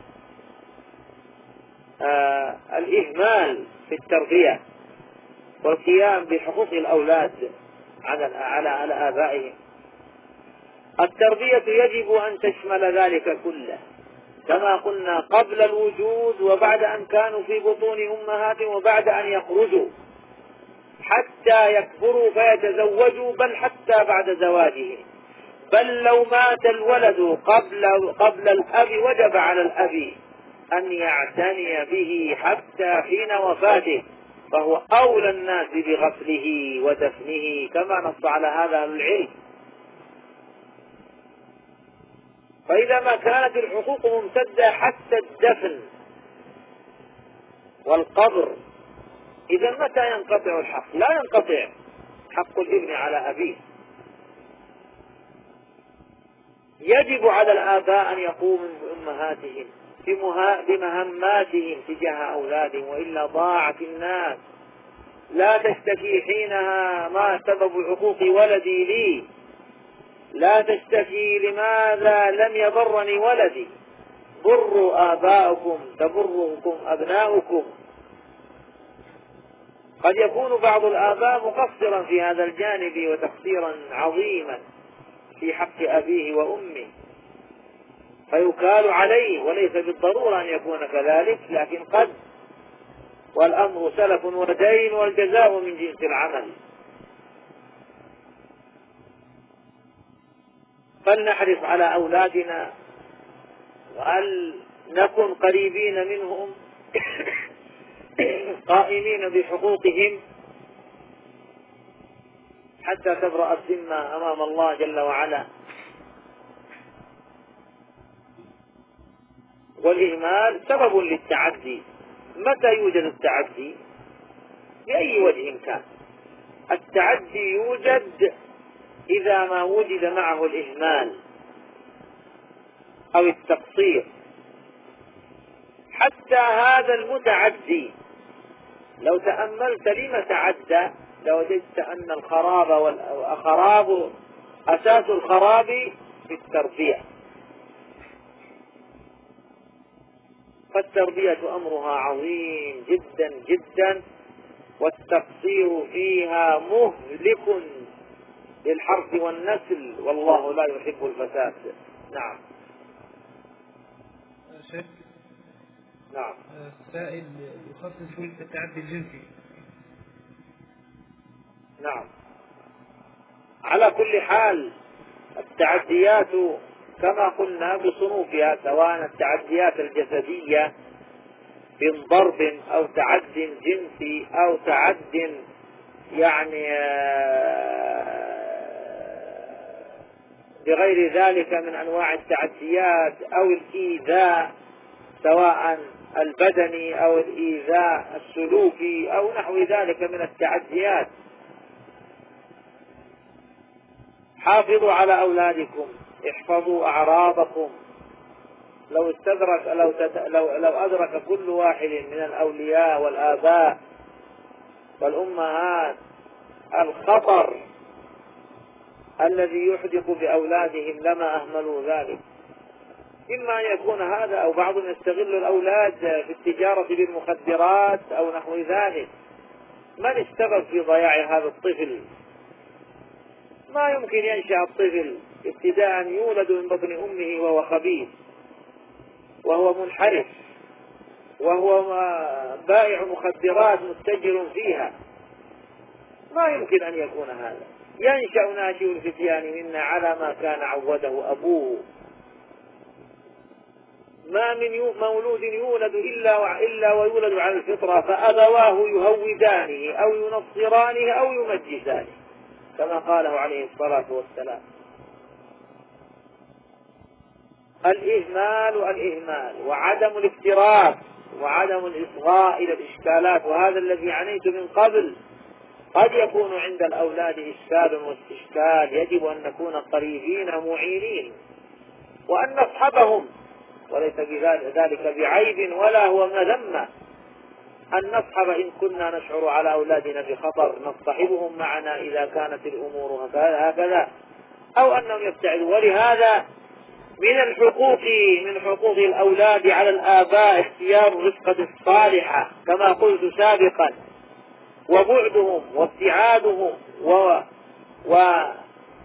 الإهمال في التربية والقيام بحقوق الأولاد على آبائهم. التربية يجب أن تشمل ذلك كله كما قلنا قبل الوجود وبعد أن كانوا في بطون أمهاتهم وبعد أن يخرجوا حتى يكبروا فيتزوجوا، بل حتى بعد زواجهم. بل لو مات الولد قبل الأب وجب على الأب أن يعتني به حتى حين وفاته، فهو أولى الناس بغسله ودفنه كما نص على هذا أهل العلم. فإذا ما كانت الحقوق ممتدة حتى الدفن والقبر، إذا متى ينقطع الحق؟ لا ينقطع حق الابن على أبيه. يجب على الآباء أن يقوموا بأمهاتهم بمهماتهم تجاه أولادهم، وإلا ضاعت الناس. لا تشتكي حينها ما سبب عقوق ولدي لي، لا تشتكي لماذا لم يبرني ولدي. بروا آباءكم تبركم أبناؤكم. قد يكون بعض الآباء مقصرا في هذا الجانب وتقصيرا عظيما في حق أبيه وأمه، فيكال عليه، وليس بالضرورة أن يكون كذلك، لكن قد، والأمر سلف ودين والجزاء من جنس العمل. فلنحرص على أولادنا وأن نكن قريبين منهم قائمين بحقوقهم حتى تبرأ الذمة أمام الله جل وعلا. والإهمال سبب للتعدي. متى يوجد التعدي؟ بأي وجه كان. التعدي يوجد إذا ما وجد معه الإهمال أو التقصير. حتى هذا المتعدي لو تأملت لما تعدى لوجدت أن الخراب والخراب أساس الخراب في التربية. فالتربية أمرها عظيم جدا جدا، والتقصير فيها مهلك للحرث والنسل، والله لا يحب الفساد. نعم. شيخ. نعم. السائل يخصص في التعدي الجنسي. نعم. على كل حال التعديات كما قلنا بصنوفها، سواء التعديات الجسدية من ضرب أو تعد جنسي أو تعد يعني بغير ذلك من أنواع التعديات، أو الإيذاء سواء البدني أو الإيذاء السلوكي أو نحو ذلك من التعديات. حافظوا على أولادكم، احفظوا أعراضكم. لو أدرك كل واحد من الأولياء والآباء والأمهات الخطر الذي يحدق بأولادهم لما أهملوا ذلك. إما أن يكون هذا، أو بعضهم يستغل الأولاد في التجارة بالمخدرات أو نحو ذلك. من اشتغل في ضياع هذا الطفل؟ ما يمكن ينشأ الطفل ابتداء يولد من بطن أمه وهو خبيث وهو منحرف وهو بائع مخدرات متجر فيها. ما يمكن أن يكون هذا. ينشأ ناشئ الفتيان منا على ما كان عوده أبوه. ما من مولود يولد إلا ويولد على الفطرة، فأبواه يهودانه أو ينصرانه أو يمجسانه كما قاله عليه الصلاة والسلام. الإهمال وعدم الاكتراث وعدم الإصغاء إلى الإشكالات، وهذا الذي عنيت من قبل. قد يكون عند الأولاد إشكال واستشكال، يجب أن نكون قريبين معينين وأن نصحبهم، وليس ذلك بعيب ولا هو مذمة أن نصحب إن كنا نشعر على أولادنا بخطر، نصطحبهم معنا إذا كانت الأمور هكذا، أو أنهم يبتعدوا. ولهذا من حقوق الأولاد على الآباء اختيار الرفقة الصالحة كما قلت سابقا، وبعدهم وابتعادهم وحثهم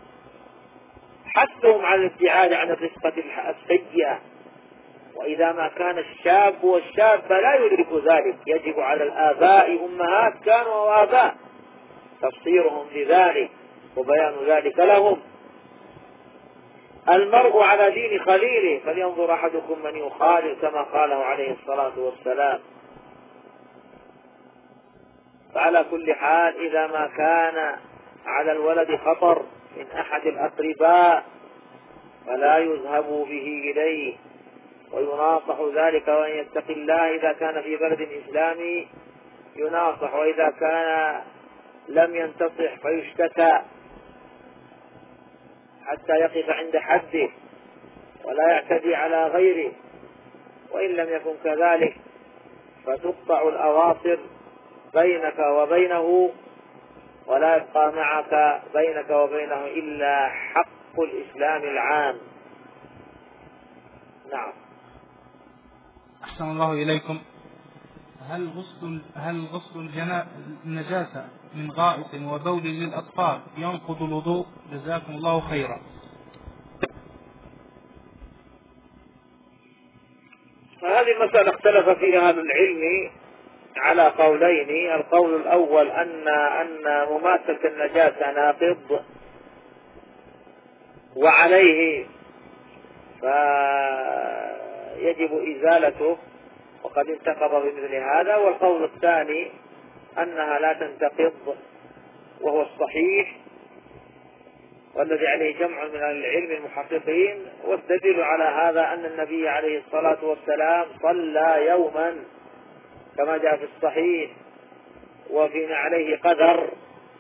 على الابتعاد عن الرفقة السيئة. وإذا ما كان الشاب والشاب لا يدرك ذلك، يجب على الآباء أمهات كانوا وآباء تفسيرهم لذلك وبيان ذلك لهم. المرء على دين خليله فلينظر أحدكم من يخالل كما قاله عليه الصلاة والسلام. على كل حال إذا ما كان على الولد خطر من أحد الأقرباء فلا يذهب به إليه، ويناصح ذلك وأن يتقي الله إذا كان في بلد إسلامي يناصح، وإذا كان لم ينتصح فيشتكى حتى يقف عند حده ولا يعتدي على غيره، وإن لم يكن كذلك فتقطع الأواصر بينك وبينه، ولا يبقى معك بينك وبينه إلا حق الإسلام العام. نعم. أحسن الله إليكم. هل غسل النجاسة من غائط وبول للأطفال ينقض الوضوء؟ جزاكم الله خيرا. فهذه المسألة اختلف فيها أهل العلم على قولين. القول الأول أن مماسة النجاسة ناقض وعليه فيجب إزالته وقد انتقض بمثل هذا، والقول الثاني أنها لا تنتقض وهو الصحيح والذي عليه جمع من العلم المحققين، واستدل على هذا أن النبي عليه الصلاة والسلام صلى يوما كما جاء في الصحيح وفي عليه قدر،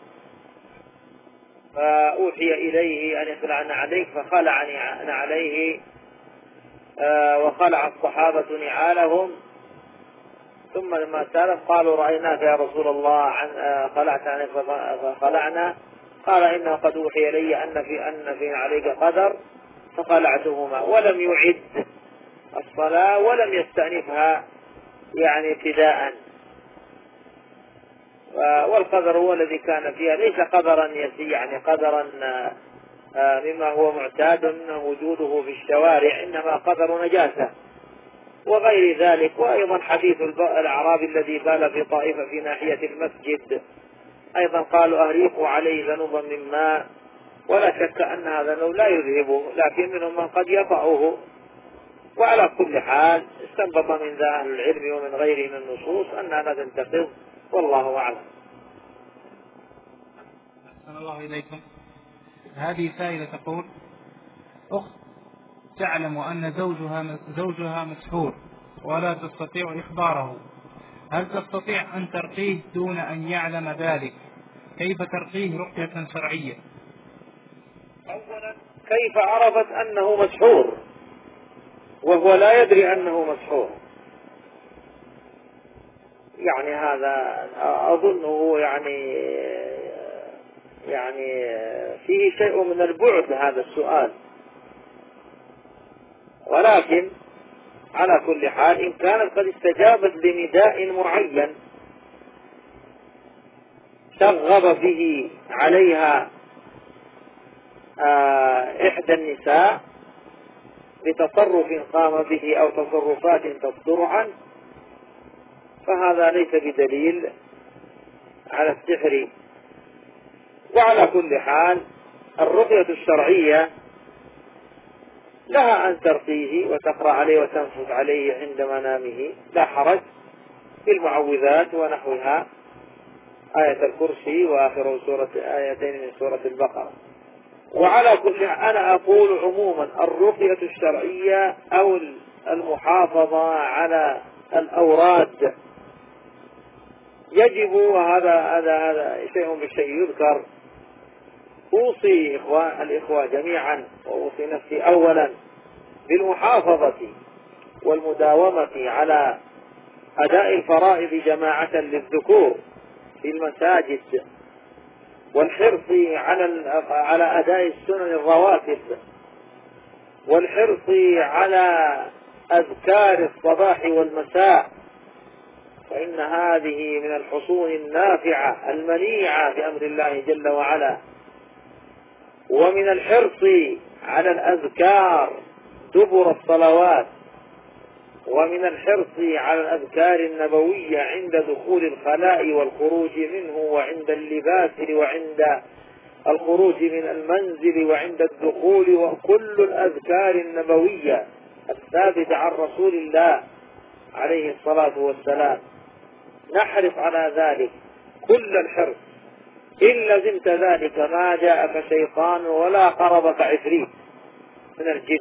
فأوحي إليه أن يخلع نعليك فخلع عليه وخلع الصحابة نعالهم، ثم لما سالت قالوا رأيناك يا رسول الله خلعت عنك فخلعنا، قال إنه قد أوحي إلي أن في عليك قدر فخلعتهما، ولم يعد الصلاة ولم يستأنفها يعني ابتداء. والقدر هو الذي كان فيها ليس قدرا يعني قدرا مما هو معتاد وجوده في الشوارع، إنما قدر نجاسة وغير ذلك. وأيضا حديث الأعرابي الذي بال في طائفة في ناحية المسجد أيضا قالوا أهريقوا عليه ذنوبا من ماء، ولا شك أن هذا الذنوب لا يذهبه، لكن منهم من قد يطأه. وعلى كل حال استنبط من ذا أهل العلم ومن غيره من النصوص أنها لا تنتقض، والله أعلم. أحسن الله إليكم. هذه سائلة تقول: أخت تعلم أن زوجها مسحور ولا تستطيع إخباره، هل تستطيع أن ترقيه دون أن يعلم ذلك؟ كيف ترقيه رقية شرعية؟ أولا، كيف عرفت أنه مسحور وهو لا يدري أنه مسحور؟ يعني هذا أظنه يعني فيه شيء من البعد هذا السؤال، ولكن على كل حال إن كانت قد استجابت لنداء معين شغب به عليها إحدى النساء بتصرف قام به أو تصرفات تصدر عنه، فهذا ليس بدليل على السحر. وعلى كل حال الرقية الشرعية لها أن ترقيه وتقرأ عليه وتنفث عليه عند منامه، لا حرج، بالمعوذات ونحوها، آية الكرسي وآخر آيتين من سورة البقرة. وعلى كل أنا أقول عموما الرقية الشرعية أو المحافظة على الأوراد يجب، وهذا شيء بالشيء يذكر. أوصي الإخوة جميعا وأوصي نفسي أولا بالمحافظة والمداومة على أداء الفرائض جماعة للذكور في المساجد، والحرص على أداء السنن الرواتب، والحرص على أذكار الصباح والمساء، فإن هذه من الحصون النافعة المنيعة بأمر الله جل وعلا. ومن الحرص على الأذكار دبر الصلوات، ومن الحرص على الأذكار النبوية عند دخول الخلاء والخروج منه، وعند اللباس، وعند الخروج من المنزل، وعند الدخول، وكل الأذكار النبوية الثابتة عن رسول الله عليه الصلاة والسلام نحرص على ذلك. كل الحرص، إن لزمت ذلك ما جاءك شيطان ولا قربك عفريت من الجن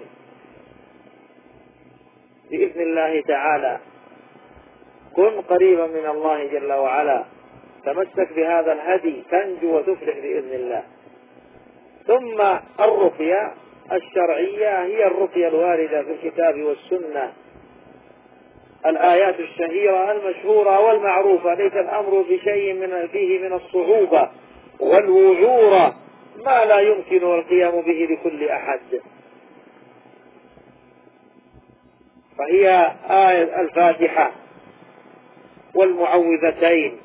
بإذن الله تعالى. كن قريبا من الله جل وعلا، تمسك بهذا الهدي تنجو وتفلح بإذن الله. ثم الرقية الشرعية هي الرقية الواردة في الكتاب والسنة، الآيات الشهيرة المشهورة والمعروفة، ليس الأمر بشيء فيه من الصعوبة والوعورة ما لا يمكن القيام به لكل أحد. فهي آية الفاتحة والمعوذتين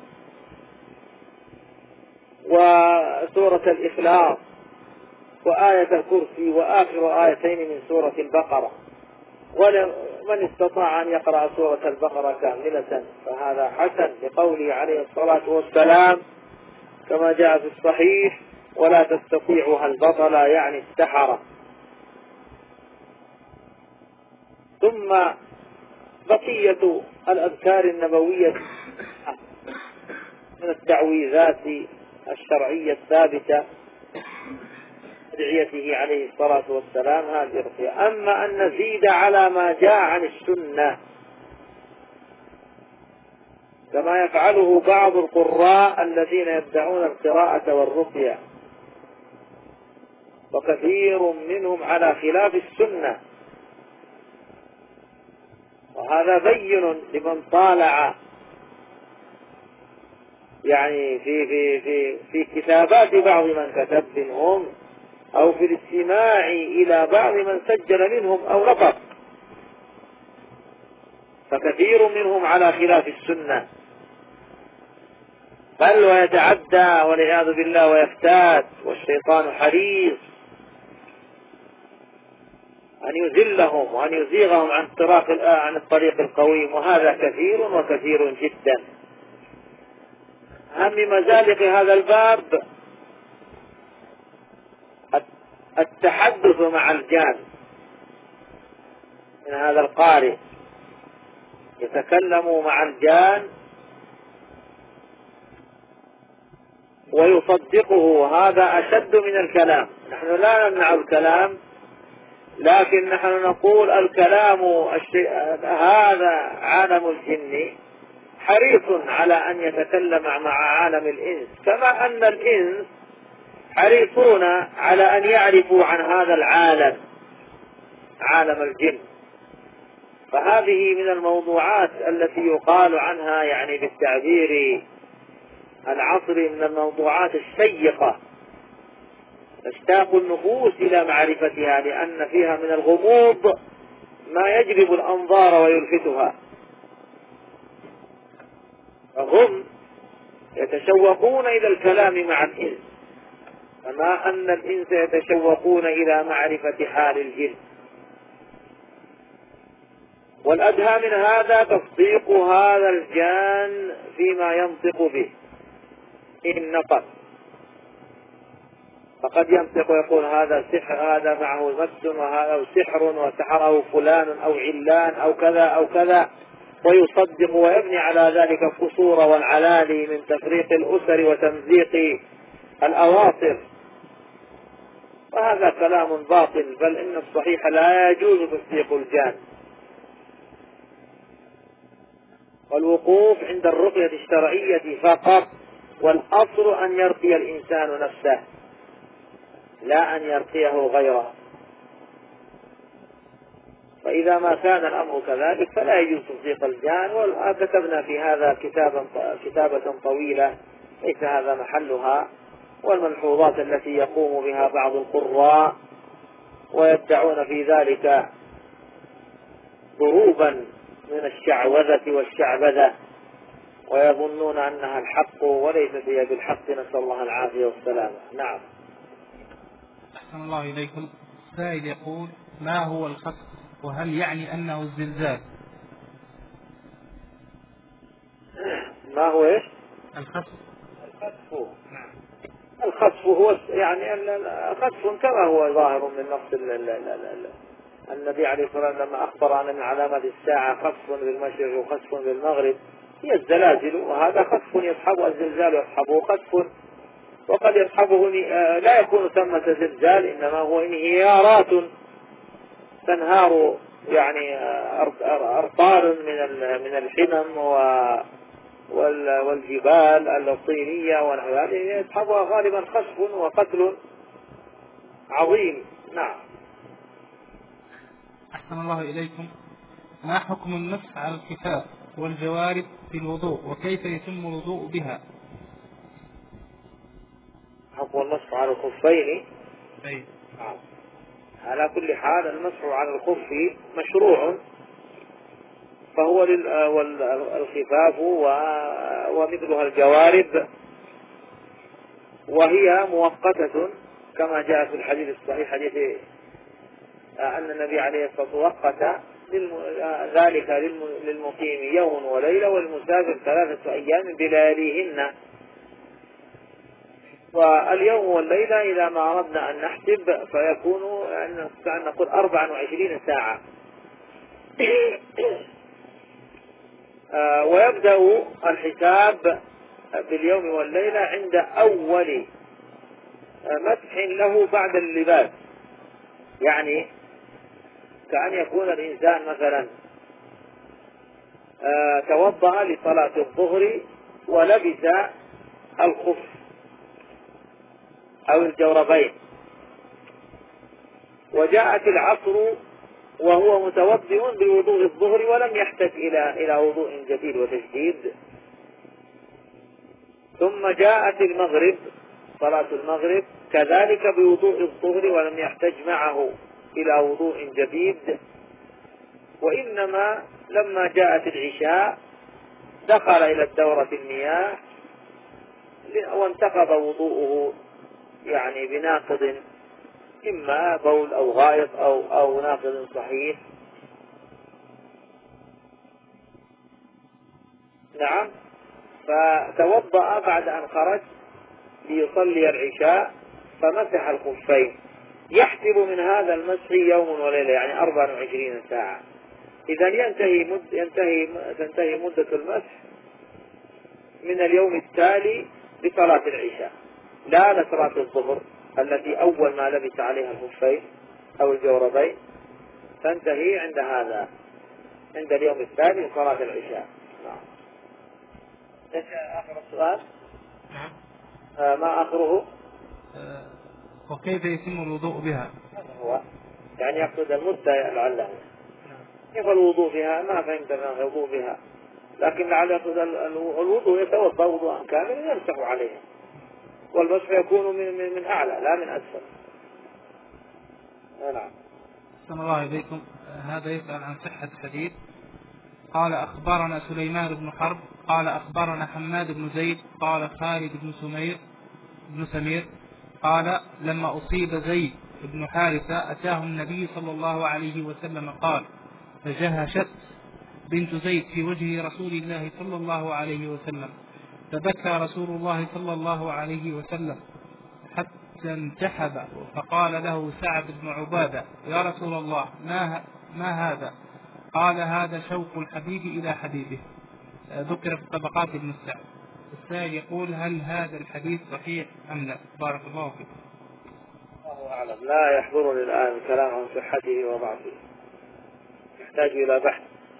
وسورة الإخلاص وآية الكرسي وآخر آيتين من سورة البقرة. ومن استطاع أن يقرأ سورة البقرة كاملة فهذا حسن، لقوله عليه الصلاة والسلام كما جاء في الصحيح: ولا تستطيعها البطل، يعني السحرة. ثم بقية الأذكار النبوية من التعويذات الشرعية الثابتة أدعيته عليه الصلاة والسلام هذه الرقية. أما أن نزيد على ما جاء عن السنة كما يفعله بعض القراء الذين يدعون القراءة والرقية، وكثير منهم على خلاف السنة، وهذا بين لمن طالع يعني في كتابات بعض من كتب منهم أو في الاستماع إلى بعض من سجل منهم أو نطق، فكثير منهم على خلاف السنة، بل ويتعدى والعياذ بالله ويفتات، والشيطان حريص أن يذلهم وأن يزيغهم عن الطريق القويم، وهذا كثير وكثير جدا. أهم مزالق هذا الباب التحدث مع الجان من هذا القارئ، يتكلم مع الجان ويصدقه، هذا أشد من الكلام. نحن لا نمنع الكلام، لكن نحن نقول الكلام هذا عالم الجن حريص على أن يتكلم مع عالم الإنس، كما أن الإنس حريصون على أن يعرفوا عن هذا العالم، عالم الجن. فهذه من الموضوعات التي يقال عنها يعني بالتعبير العصري من الموضوعات الشيقة، تشتاق النفوس إلى معرفتها، لأن فيها من الغموض ما يجلب الأنظار ويلفتها. فهم يتشوقون إلى الكلام مع الإنس، كما أن الإنس يتشوقون إلى معرفة حال الجن. والأدهى من هذا تصديق هذا الجان فيما ينطق به إن نطق، فقد ينطق ويقول هذا سحر، هذا معه مس، وهذا سحر وسحره فلان أو علان أو كذا أو كذا، ويصدق ويبني على ذلك القصور والعلالي من تفريق الأسر وتمزيق الأواصر، وهذا كلام باطل. بل إن الصحيح لا يجوز تصديق الجان، والوقوف عند الرقية الشرعية فقط، والأصل أن يرقي الإنسان نفسه لا أن يرقيه غيره. فإذا ما كان الأمر كذلك فلا يجوز تصديق الجان. وكتبنا في هذا كتابة طويلة ليس هذا محلها، والملحوظات التي يقوم بها بعض القراء ويدعون في ذلك ضروبا من الشعوذة والشعبذة، ويظنون أنها الحق وليست هي بالحق، نسأل الله العافية والسلامة. نعم. أحسن الله إليكم. السائل يقول: ما هو الخسف، وهل يعني أنه الزلزال؟ ما هو إيش؟ الخسف. الخسف هو يعني خسف كما هو ظاهر من نص النبي عليه الصلاة والسلام لما أخبر أن من علامات الساعة خسف بالمشرق وخسف بالمغرب، هي الزلازل، وهذا خسف يصحبه، الزلزال يصحبه خسف، وقد يصحبه لا يكون ثمة زلزال، إنما هو انهيارات تنهار يعني أرطال من الحمم والجبال الطينية ونحو ذلك، يصحبها غالبا خسف وقتل عظيم. نعم. أحسن الله إليكم. ما حكم المسح على الكفاف والجوارب في الوضوء، وكيف يتم الوضوء بها؟ حكم المسح على الخفين. أي. نعم. على كل حال المسح على الخف مشروع، فهو الخفاف ومثلها الجوارب، وهي مؤقتة كما جاء في الحديث الصحيح، حديث أن النبي عليه الصلاة والسلام وقت ذلك للمقيم يوم وليلة، والمسافر 3 أيام بلياليهن. واليوم والليلة إذا ما أردنا أن نحسب فيكون أن نقول 24 ساعة. ويبدأ الحساب باليوم والليلة عند أول مسح له بعد اللباس، يعني كأن يكون الإنسان مثلا توضأ لصلاة الظهر ولبس الخف أو الجوربين، وجاءت العصر وهو متوضئ بوضوء الظهر ولم يحتاج إلى وضوء جديد وتجديد، ثم جاءت المغرب صلاة المغرب كذلك بوضوء الظهر ولم يحتاج معه إلى وضوء جديد، وإنما لما جاءت العشاء دخل إلى الدورة المياه وانتقض وضوءه، يعني بناقض إما بول أو غائط أو ناقض صحيح. نعم. فتوضأ بعد أن خرج ليصلي العشاء فمسح الخفين، يحسب من هذا المسح يوم وليلة، يعني 24 ساعة. إذا تنتهي مدة المسح من اليوم التالي لصلاة العشاء، لا لصلاة الظهر التي أول ما لبس عليها الخفين أو الجوربين، تنتهي عند اليوم الثاني لصلاة العشاء. نعم. ايش آخر السؤال؟ نعم. ما آخره؟ وكيف يتم الوضوء بها؟ هذا هو، يعني يقصد المدة لعله. كيف الوضوء بها؟ ما فهمت ما الوضوء بها، لكن لعل يقصد الوضوء يتوضأ وضوءا كاملا يمسح عليه، والمسح يكون من أعلى لا من أسفل. نعم. أحسن الله إليكم. هذا يسأل عن صحة الحديث. قال أخبرنا سليمان بن حرب قال أخبرنا حماد بن زيد قال خالد بن سمير قال لما أصيب زيد بن حارثة أتاه النبي صلى الله عليه وسلم قال فجهشت بنت زيد في وجه رسول الله صلى الله عليه وسلم، فبكى رسول الله صلى الله عليه وسلم حتى انتحب، فقال له سعد بن عبادة يا رسول الله ما هذا؟ قال هذا شوق الحبيب إلى حبيبه. ذكر في طبقات ابن السعد. السائل يقول هل هذا الحديث صحيح أم لا؟ بارك الله فيكم. الله أعلم، لا يحضرني الآن الكلام عن صحته وضعفه، يحتاج إلى بحث.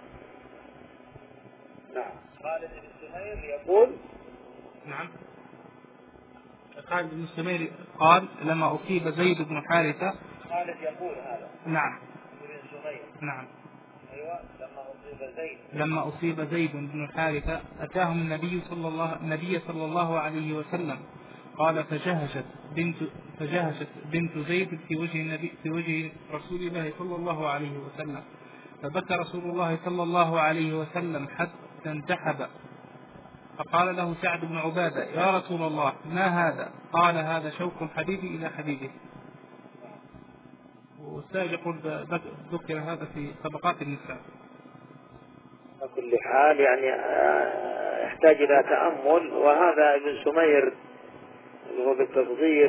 نعم. خالد بن سمير يقول. نعم. خالد بن سمير قال لما أصيب زيد بن حارثة. خالد يقول هذا. نعم. بن سمير. نعم. أيوة. لما أصيب زيد بن حارثة أتاهم النبي صلى الله عليه وسلم قال فجهشت بنت زيد في وجه رسول الله صلى الله عليه وسلم، فبكى رسول الله صلى الله عليه وسلم حتى انتحب، فقال له سعد بن عبادة يا رسول الله ما هذا؟ قال هذا شوق الحبيب إلى حبيبه. والسائل يقول ذكر هذا في طبقات النساء. على كل حال يعني يحتاج إلى تأمل، وهذا ابن سمير اللي هو بالتصغير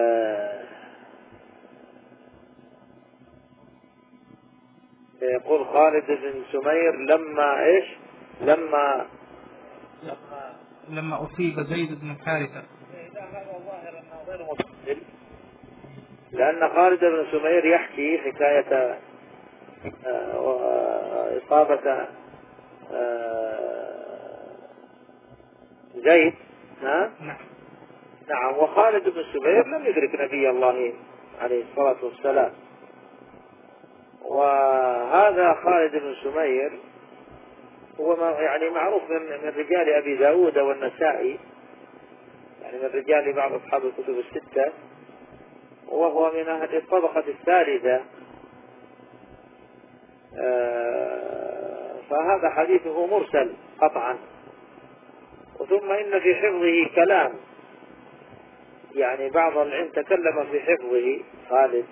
يقول خالد بن سمير لما إيش؟ لما أصيب زيد بن حارثة. هذا ظاهر أنه غير متصل، لأن خالد بن سمير يحكي حكاية إصابة زيد. نعم. وخالد بن سمير لم يدرك نبي الله عليه الصلاة والسلام. وهذا خالد بن سمير هو يعني معروف من رجال أبي داود والنسائي، يعني من رجال بعض أصحاب الكتب الستة، وهو من أهل الطبقة الثالثة. فهذا حديثه مرسل قطعا. وثم إن في حفظه كلام، يعني بعض العلم تكلم في حفظه خالد،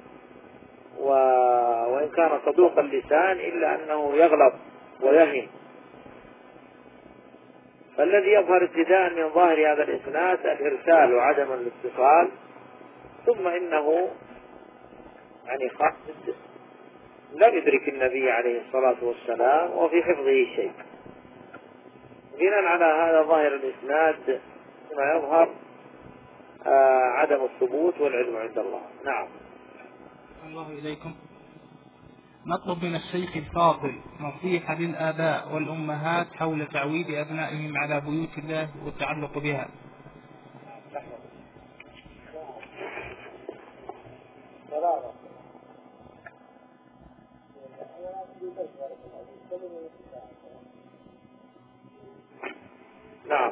وإن كان صدوق اللسان إلا أنه يغلط ويهم. فالذي يظهر ابتداء من ظاهر هذا الإسناد الإرسال وعدم الاتصال. ثم إنه يعني خالد لم يدرك النبي عليه الصلاة والسلام وفي حفظه شيء. بناء على هذا ظاهر الإسناد ما يظهر عدم الثبوت والعلم عند الله. نعم. الله إليكم. نطلب من الشيخ الفاضل نصيحة للآباء والأمهات حول تعويد أبنائهم على بيوت الله والتعلق بها. نعم.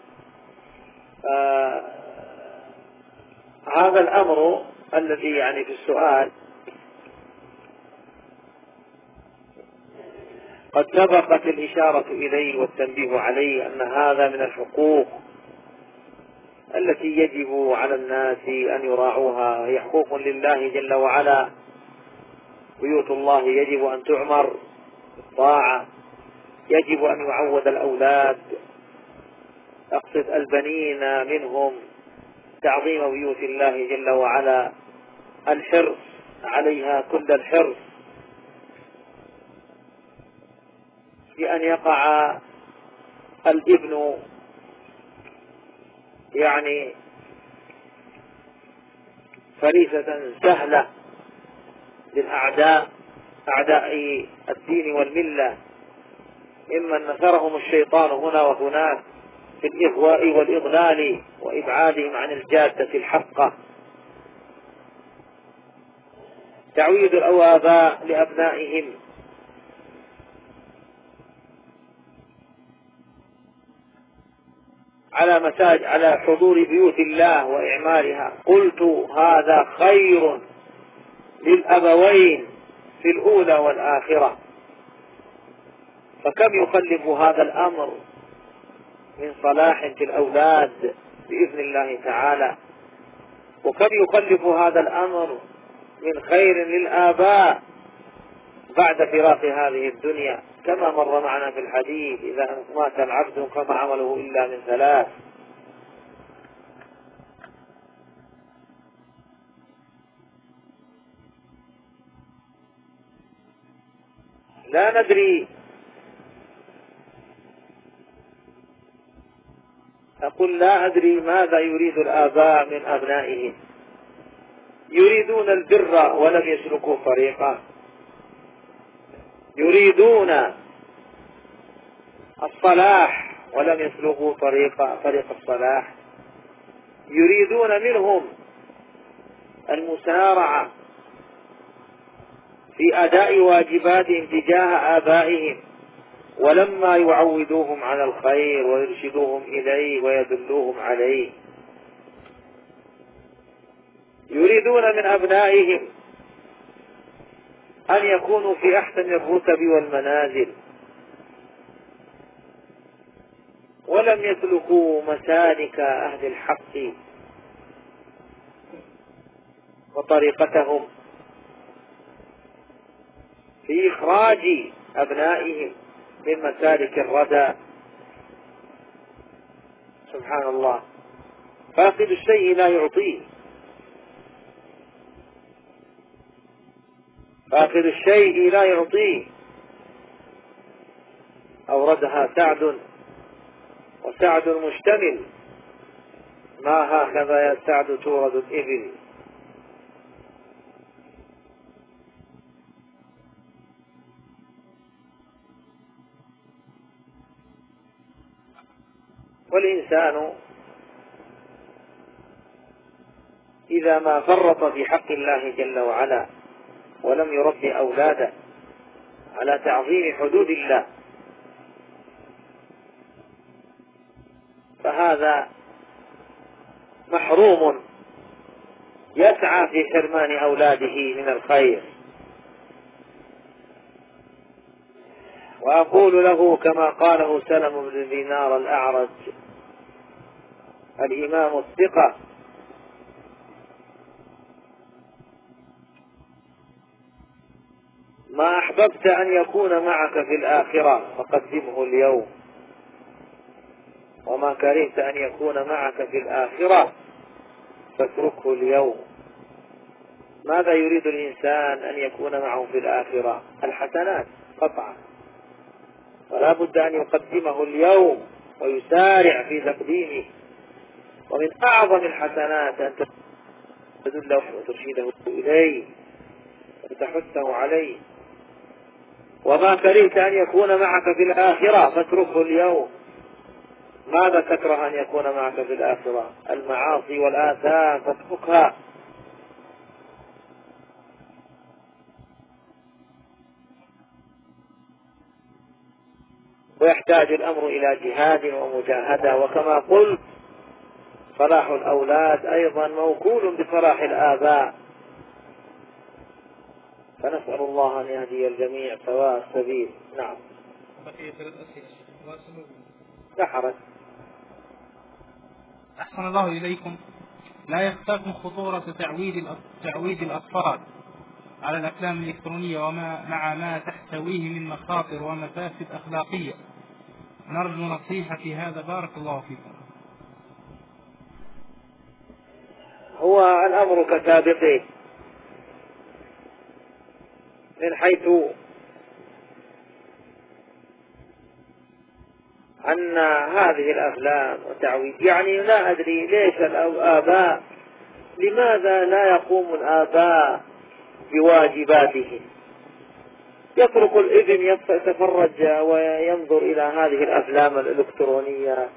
هذا الأمر الذي يعني في السؤال قد سبقت الإشارة إليه والتنبيه عليه أن هذا من الحقوق التي يجب على الناس أن يراعوها، هي حقوق لله جل وعلا. بيوت الله يجب أن تعمر بالطاعة، يجب أن يعود الأولاد، أقصد البنين منهم، تعظيم بيوت الله جل وعلا، الحرص عليها كل الحرص بأن يقع الابن يعني فريسة سهلة للأعداء، أعداء الدين والملة، ممن نثرهم الشيطان هنا وهناك في الإغواء والإضلال وإبعادهم عن الجادة الحقة. تعويد الآباء لأبنائهم على حضور بيوت الله وإعمارها. قلت هذا خير للأبوين في الأولى والآخرة. فكم يخلف هذا الأمر من صلاح في الأولاد بإذن الله تعالى، وكم يخلف هذا الأمر من خير للآباء بعد فراق هذه الدنيا، كما مر معنا في الحديث: إذا مات العبد فما عمله إلا من ثلاث. لا ندري، أقول لا أدري ماذا يريد الآباء من أبنائهم. يريدون البر ولم يسلكوا طريقه، يريدون الصلاح ولم يسلكوا طريق الصلاح، يريدون منهم المسارعة في أداء واجباتهم تجاه آبائهم، ولما يعودوهم على الخير ويرشدوهم إليه ويدلوهم عليه. يريدون من أبنائهم أن يكونوا في أحسن الرتب والمنازل، ولم يسلكوا مسالك أهل الحق وطريقتهم في إخراج أبنائهم من مسالك الردى. سبحان الله. فاقد الشيء لا يعطيه، فاقد الشيء لا يعطيه. أوردها سعد، وسعد مشتمل، ما هكذا يا سعد تورد الإبل. والإنسان إذا ما فرط في حق الله جل وعلا ولم يربي أولاده على تعظيم حدود الله فهذا محروم يسعى في حرمان أولاده من الخير. وأقول له كما قاله سلم بن دينار الأعرج الإمام الثقة: ما أحببت أن يكون معك في الآخرة فقدمه اليوم، وما كرهت أن يكون معك في الآخرة فاتركه اليوم. ماذا يريد الإنسان أن يكون معه في الآخرة؟ الحسنات قطعا، ولا بد أن يقدمه اليوم ويسارع في تقديمه. ومن أعظم الحسنات أن تدله وترشده إليه وتحثه عليه. وما كرهت أن يكون معك في الآخرة فاتركه اليوم. ماذا تكره أن يكون معك في الآخرة؟ المعاصي والآثام فاتركها. ويحتاج الأمر إلى جهاد ومجاهدة، وكما قلت صلاح الأولاد أيضا موكول بصلاح الآباء. فنسأل الله أن يهدي الجميع سواء السبيل. نعم. لا حرج. أحسن الله إليكم. لا يخفاكم خطورة تعويد الأطفال على الأفلام الإلكترونية مع ما تحتويه من مخاطر ومفاسد أخلاقية. نرجو نصيحة في هذا، بارك الله فيكم. هو الأمر كسابقه، من حيث أن هذه الأفلام وتعويد، يعني لا أدري ليش الآباء، لماذا لا يقوم الآباء بواجباتهم؟ يترك الابن يتفرج وينظر إلى هذه الأفلام الإلكترونية،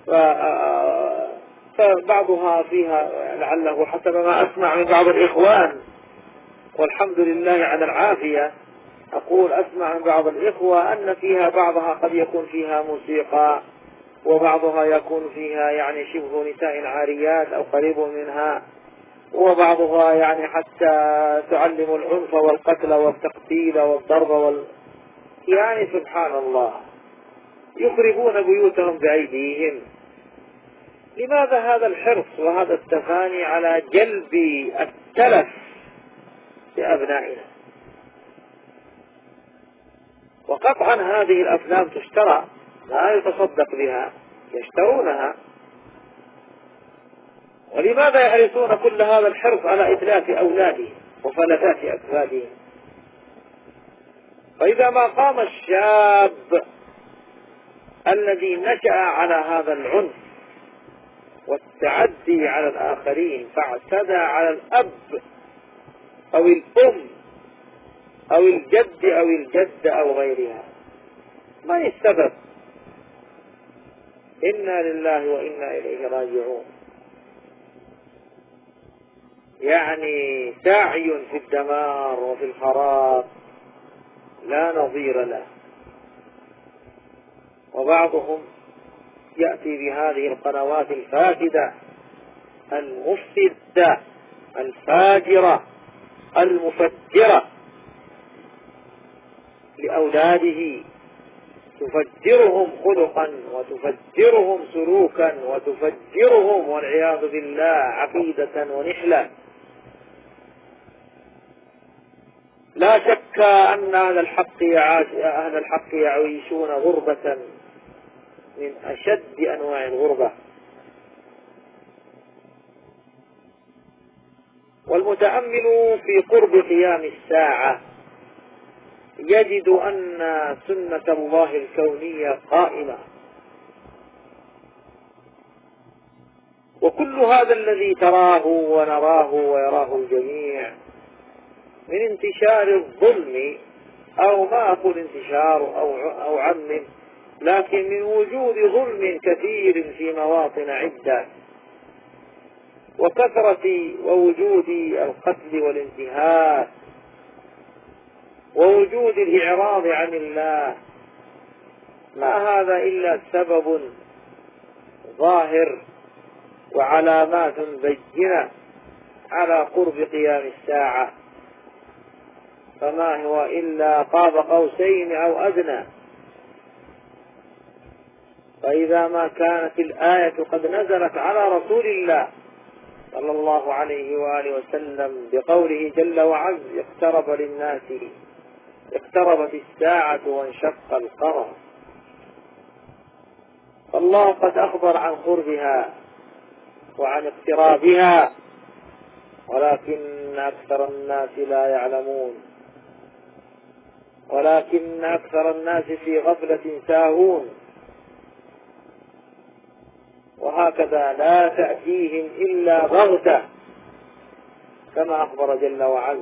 فبعضها فيها لعله حسب ما أسمع من بعض الإخوان، والحمد لله على العافية، أقول أسمع من بعض الإخوة أن فيها بعضها قد يكون فيها موسيقى، وبعضها يكون فيها يعني شبه نساء عاريات أو قريب منها، وبعضها يعني حتى تعلم العنف والقتل والتقتيل والضرب يعني سبحان الله، يخربون بيوتهم بأيديهم. لماذا هذا الحرص وهذا التفاني على جلب التلف لأبنائنا؟ وقطعا هذه الأفلام تشترى، لا يتصدق بها، يشترونها. ولماذا يحرصون كل هذا الحرص على إتلاف أولادهم وفلتات أكبادهم؟ فإذا ما قام الشاب الذي نشأ على هذا العنف والتعدي على الآخرين فاعتدى على الأب أو الأم أو الجد أو الجدة أو غيرها، ما السبب؟ إنا لله وإنا إليه راجعون. يعني سعي في الدمار وفي الخراب لا نظير له. وبعضهم يأتي بهذه القنوات الفاسدة المفسدة الفاجرة المفجرة لأولاده، تفجرهم خلقا وتفجرهم سلوكا وتفجرهم والعياذ بالله عقيدة ونحلة. لا شك أن أهل الحق يعيشون غربة من أشد أنواع الغربة. والمتأمل في قرب قيام الساعة يجد أن سنة الله الكونية قائمة. وكل هذا الذي تراه ونراه ويراه الجميع من انتشار الظلم، أو ما أقول انتشار أو عمم، لكن من وجود ظلم كثير في مواطن عدة، وكثرة ووجود القتل والانتهاك، ووجود الإعراض عن الله، ما هذا إلا سبب ظاهر وعلامات بينة على قرب قيام الساعة، فما هو إلا قاب قوسين أو أدنى. فإذا ما كانت الآية قد نزلت على رسول الله صلى الله عليه وآله وسلم بقوله جل وعز اقتربت الساعة وانشق القمر، فالله قد أخبر عن قربها وعن اقترابها، ولكن أكثر الناس لا يعلمون، ولكن أكثر الناس في غفلة ساهون. وهكذا لا تأتيهم إلا بغتة كما أخبر جل وعز،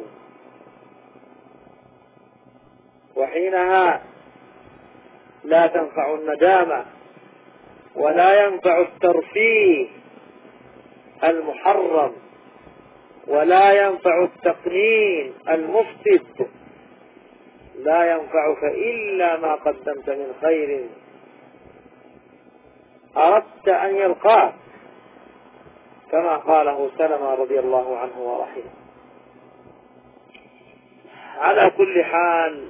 وحينها لا تنفع الندامة ولا ينفع الترفيه المحرم، ولا ينفع التقنين المفسد، لا ينفعك إلا ما قدمت من خير أردت أن يلقاك، كما قاله سلمة رضي الله عنه ورحمه. على كل حال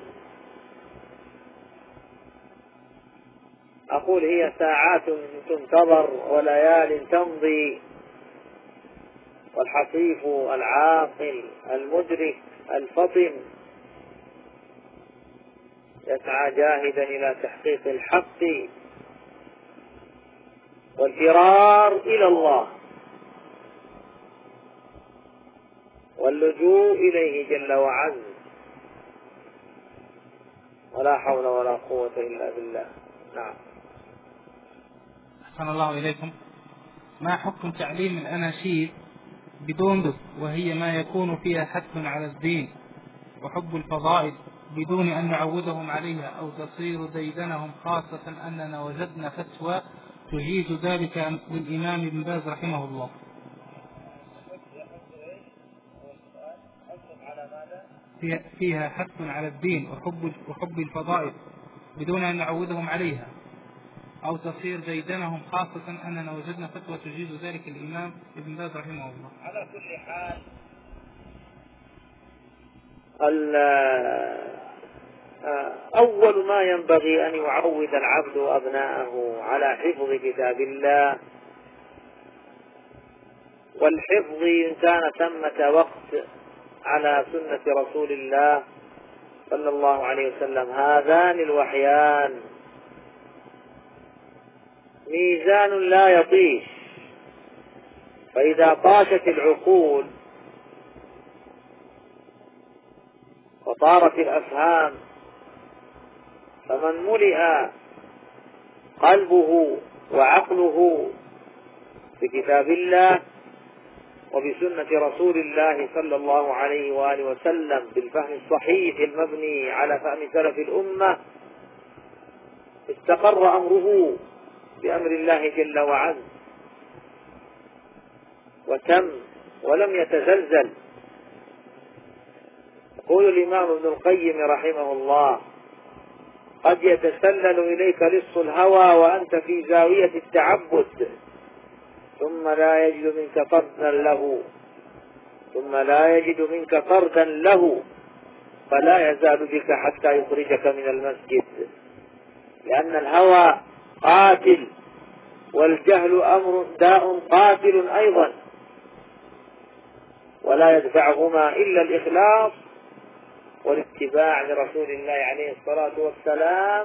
أقول هي ساعات تنتظر وليال تمضي، والحصيف العاقل المدرك الفطن يسعى جاهدا إلى تحقيق الحق والفرار إلى الله واللجوء إليه جل وعز، ولا حول ولا قوة إلا بالله. نعم. أحسن الله إليكم. ما حكم تعليم الأناشيد بدون دف، وهي ما يكون فيها حث على الدين وحب الفضائل، بدون أن نعودهم عليها أو تصير ديدنهم، خاصة أننا وجدنا فتوى تجيز ذلك للإمام ابن باز رحمه الله؟ فيها حث على الدين وحب الفضائل بدون أن نعودهم عليها أو تصير ديدنهم، خاصة أننا وجدنا فتوى تجيز ذلك الإمام ابن باز رحمه الله. على كل حال أول ما ينبغي أن يعود العبد أبناءه على حفظ كتاب الله، والحفظ إن كان ثمة وقت على سنة رسول الله صلى الله عليه وسلم، هذان الوحيان ميزان لا يطيش. فإذا طاشت العقول وطارت الأفهام، فمن ملئ قلبه وعقله بكتاب الله وبسنة رسول الله صلى الله عليه وآله وسلم بالفهم الصحيح المبني على فهم سلف الأمة، استقر أمره بأمر الله جل وعز وتم ولم يتزلزل. يقول الإمام ابن القيم رحمه الله: قد يتسلل إليك لص الهوى وأنت في زاوية التعبد، ثم لا يجد منك طردا له فلا يزال بك حتى يخرجك من المسجد، لأن الهوى قاتل، والجهل أمر داء قاتل أيضا، ولا يدفعهما إلا الإخلاص والاتباع لرسول الله عليه الصلاة والسلام،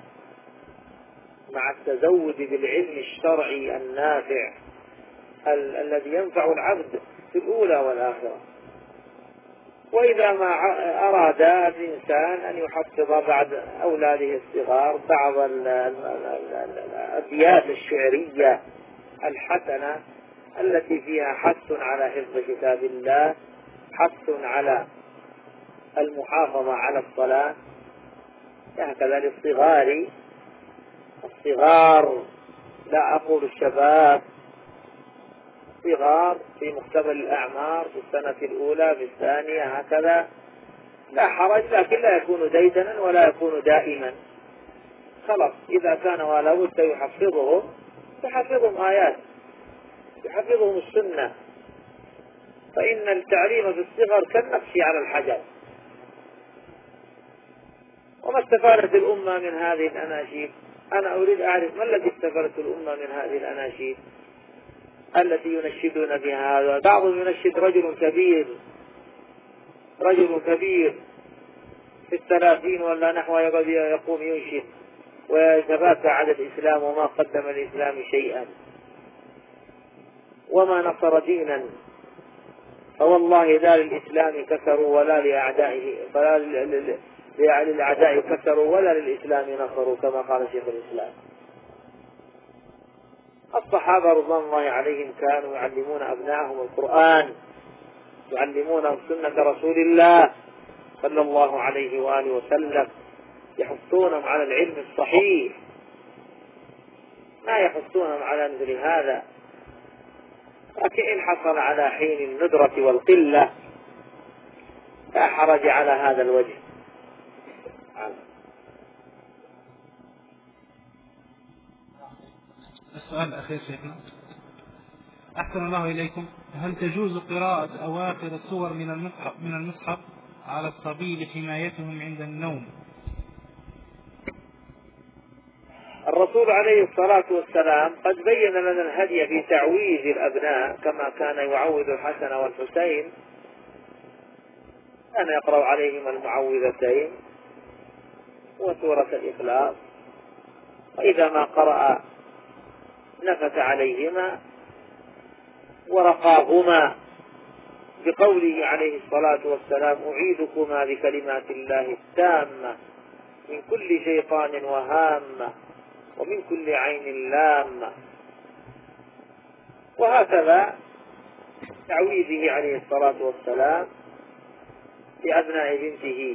مع التزود بالعلم الشرعي النافع الذي ينفع العبد في الأولى والآخرة. وإذا ما أراد الإنسان أن يحفظ بعد أولاده الصغار بعض الأبيات الشعرية الحسنة التي فيها حث على حفظ كتاب الله، حث على المحافظة على الصلاة، هكذا للصغار، الصغار لا أقول الشباب، صغار في مقتبل الأعمار في السنة الأولى في الثانية هكذا لا حرج، لكن لا يكون ديدنا ولا يكون دائما. خلاص إذا كان ولا بد يحفظهم آيات، يحفظهم السنة، فإن التعليم في الصغر كالنقش على الحجر. وما استفادت الأمة من هذه الأناشيد؟ أنا أريد أعرف ما الذي استفادت الأمة من هذه الأناشيد التي ينشدون بها هذا؟ بعضهم ينشد رجل كبير في 30 ولا نحو يقوم ينشد ويتباكى على الإسلام وما قدم الإسلام شيئا وما نصر دينا، فوالله لا للإسلام كسروا ولا لأعدائه، للأعداء كسروا ولا للإسلام نصروا كما قال شيخ الإسلام. الصحابة رضوان الله عليهم كانوا يعلمون أبنائهم القرآن، يعلمونهم سنة رسول الله صلى الله عليه وآله وسلم، يحثونهم على العلم الصحيح، ما يحثونهم على مثل هذا. لكن إن حصل على حين الندرة والقلة لا حرج على هذا الوجه. السؤال الأخير شيخنا، أحسن الله إليكم، هل تجوز قراءة أواخر السور من المصحف على الصبي لحمايتهم عند النوم؟ الرسول عليه الصلاة والسلام قد بين لنا الهدي في تعويذ الأبناء، كما كان يعوذ الحسن والحسين، كان يقرأ عليهما المعوذتين وسورة الإخلاص، وإذا ما قرأ نفث عليهما ورقاهما بقوله عليه الصلاة والسلام: أعيذكما بكلمات الله التامة من كل شيطان وهامة ومن كل عين لامة. وهكذا تعويذه عليه الصلاة والسلام لأبناء بنته،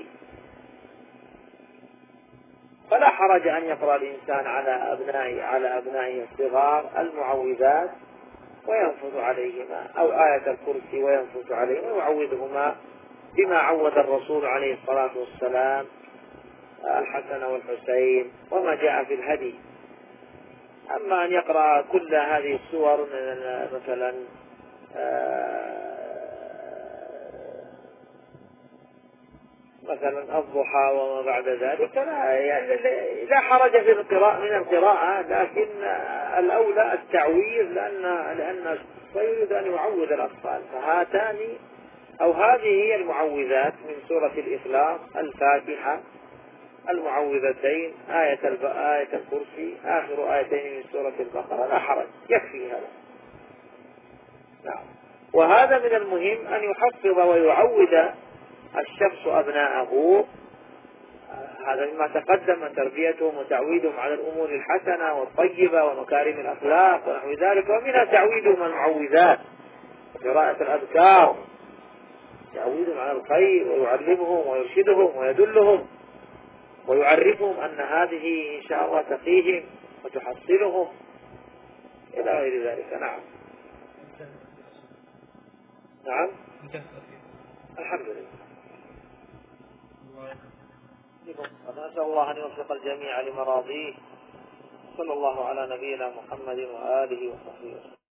فلا حرج أن يقرأ الإنسان على أبنائه الصغار المعوذات وينفذ عليهما، أو آية الكرسي وينفذ عليهما ويعوذهما بما عوذ الرسول عليه الصلاة والسلام الحسن والحسين وما جاء في الهدي. أما أن يقرأ كل هذه السور مثلا الضحى وما بعد ذلك لا حرج في القراءة، لكن الأولى التعويذ، لأن يريد أن يعوذ الأطفال، فهاتان أو هذه هي المعوذات من سورة الإخلاص، الفاتحة، المعوذتين، آية الكرسي، آخر آيتين من سورة البقرة، لا حرج، يكفي هذا. نعم. وهذا من المهم أن يحفظ ويعود الشخص أبناءه، هذا مما تقدم، تربيتهم وتعويدهم على الأمور الحسنة والطيبة ومكارم الأخلاق ونحو ذلك، ومنها تعويدهم المعوذات وقراءة الأذكار، تعويدهم على الخير ويعلمهم ويرشدهم ويدلهم ويعرفهم أن هذه إن شاء الله تقيهم وتحصلهم إلى غير ذلك. نعم. نعم. الحمد لله. نسأل الله أن يوفق الجميع لمراضيه. صلى الله على نبينا محمد وآله وصحبه وسلم.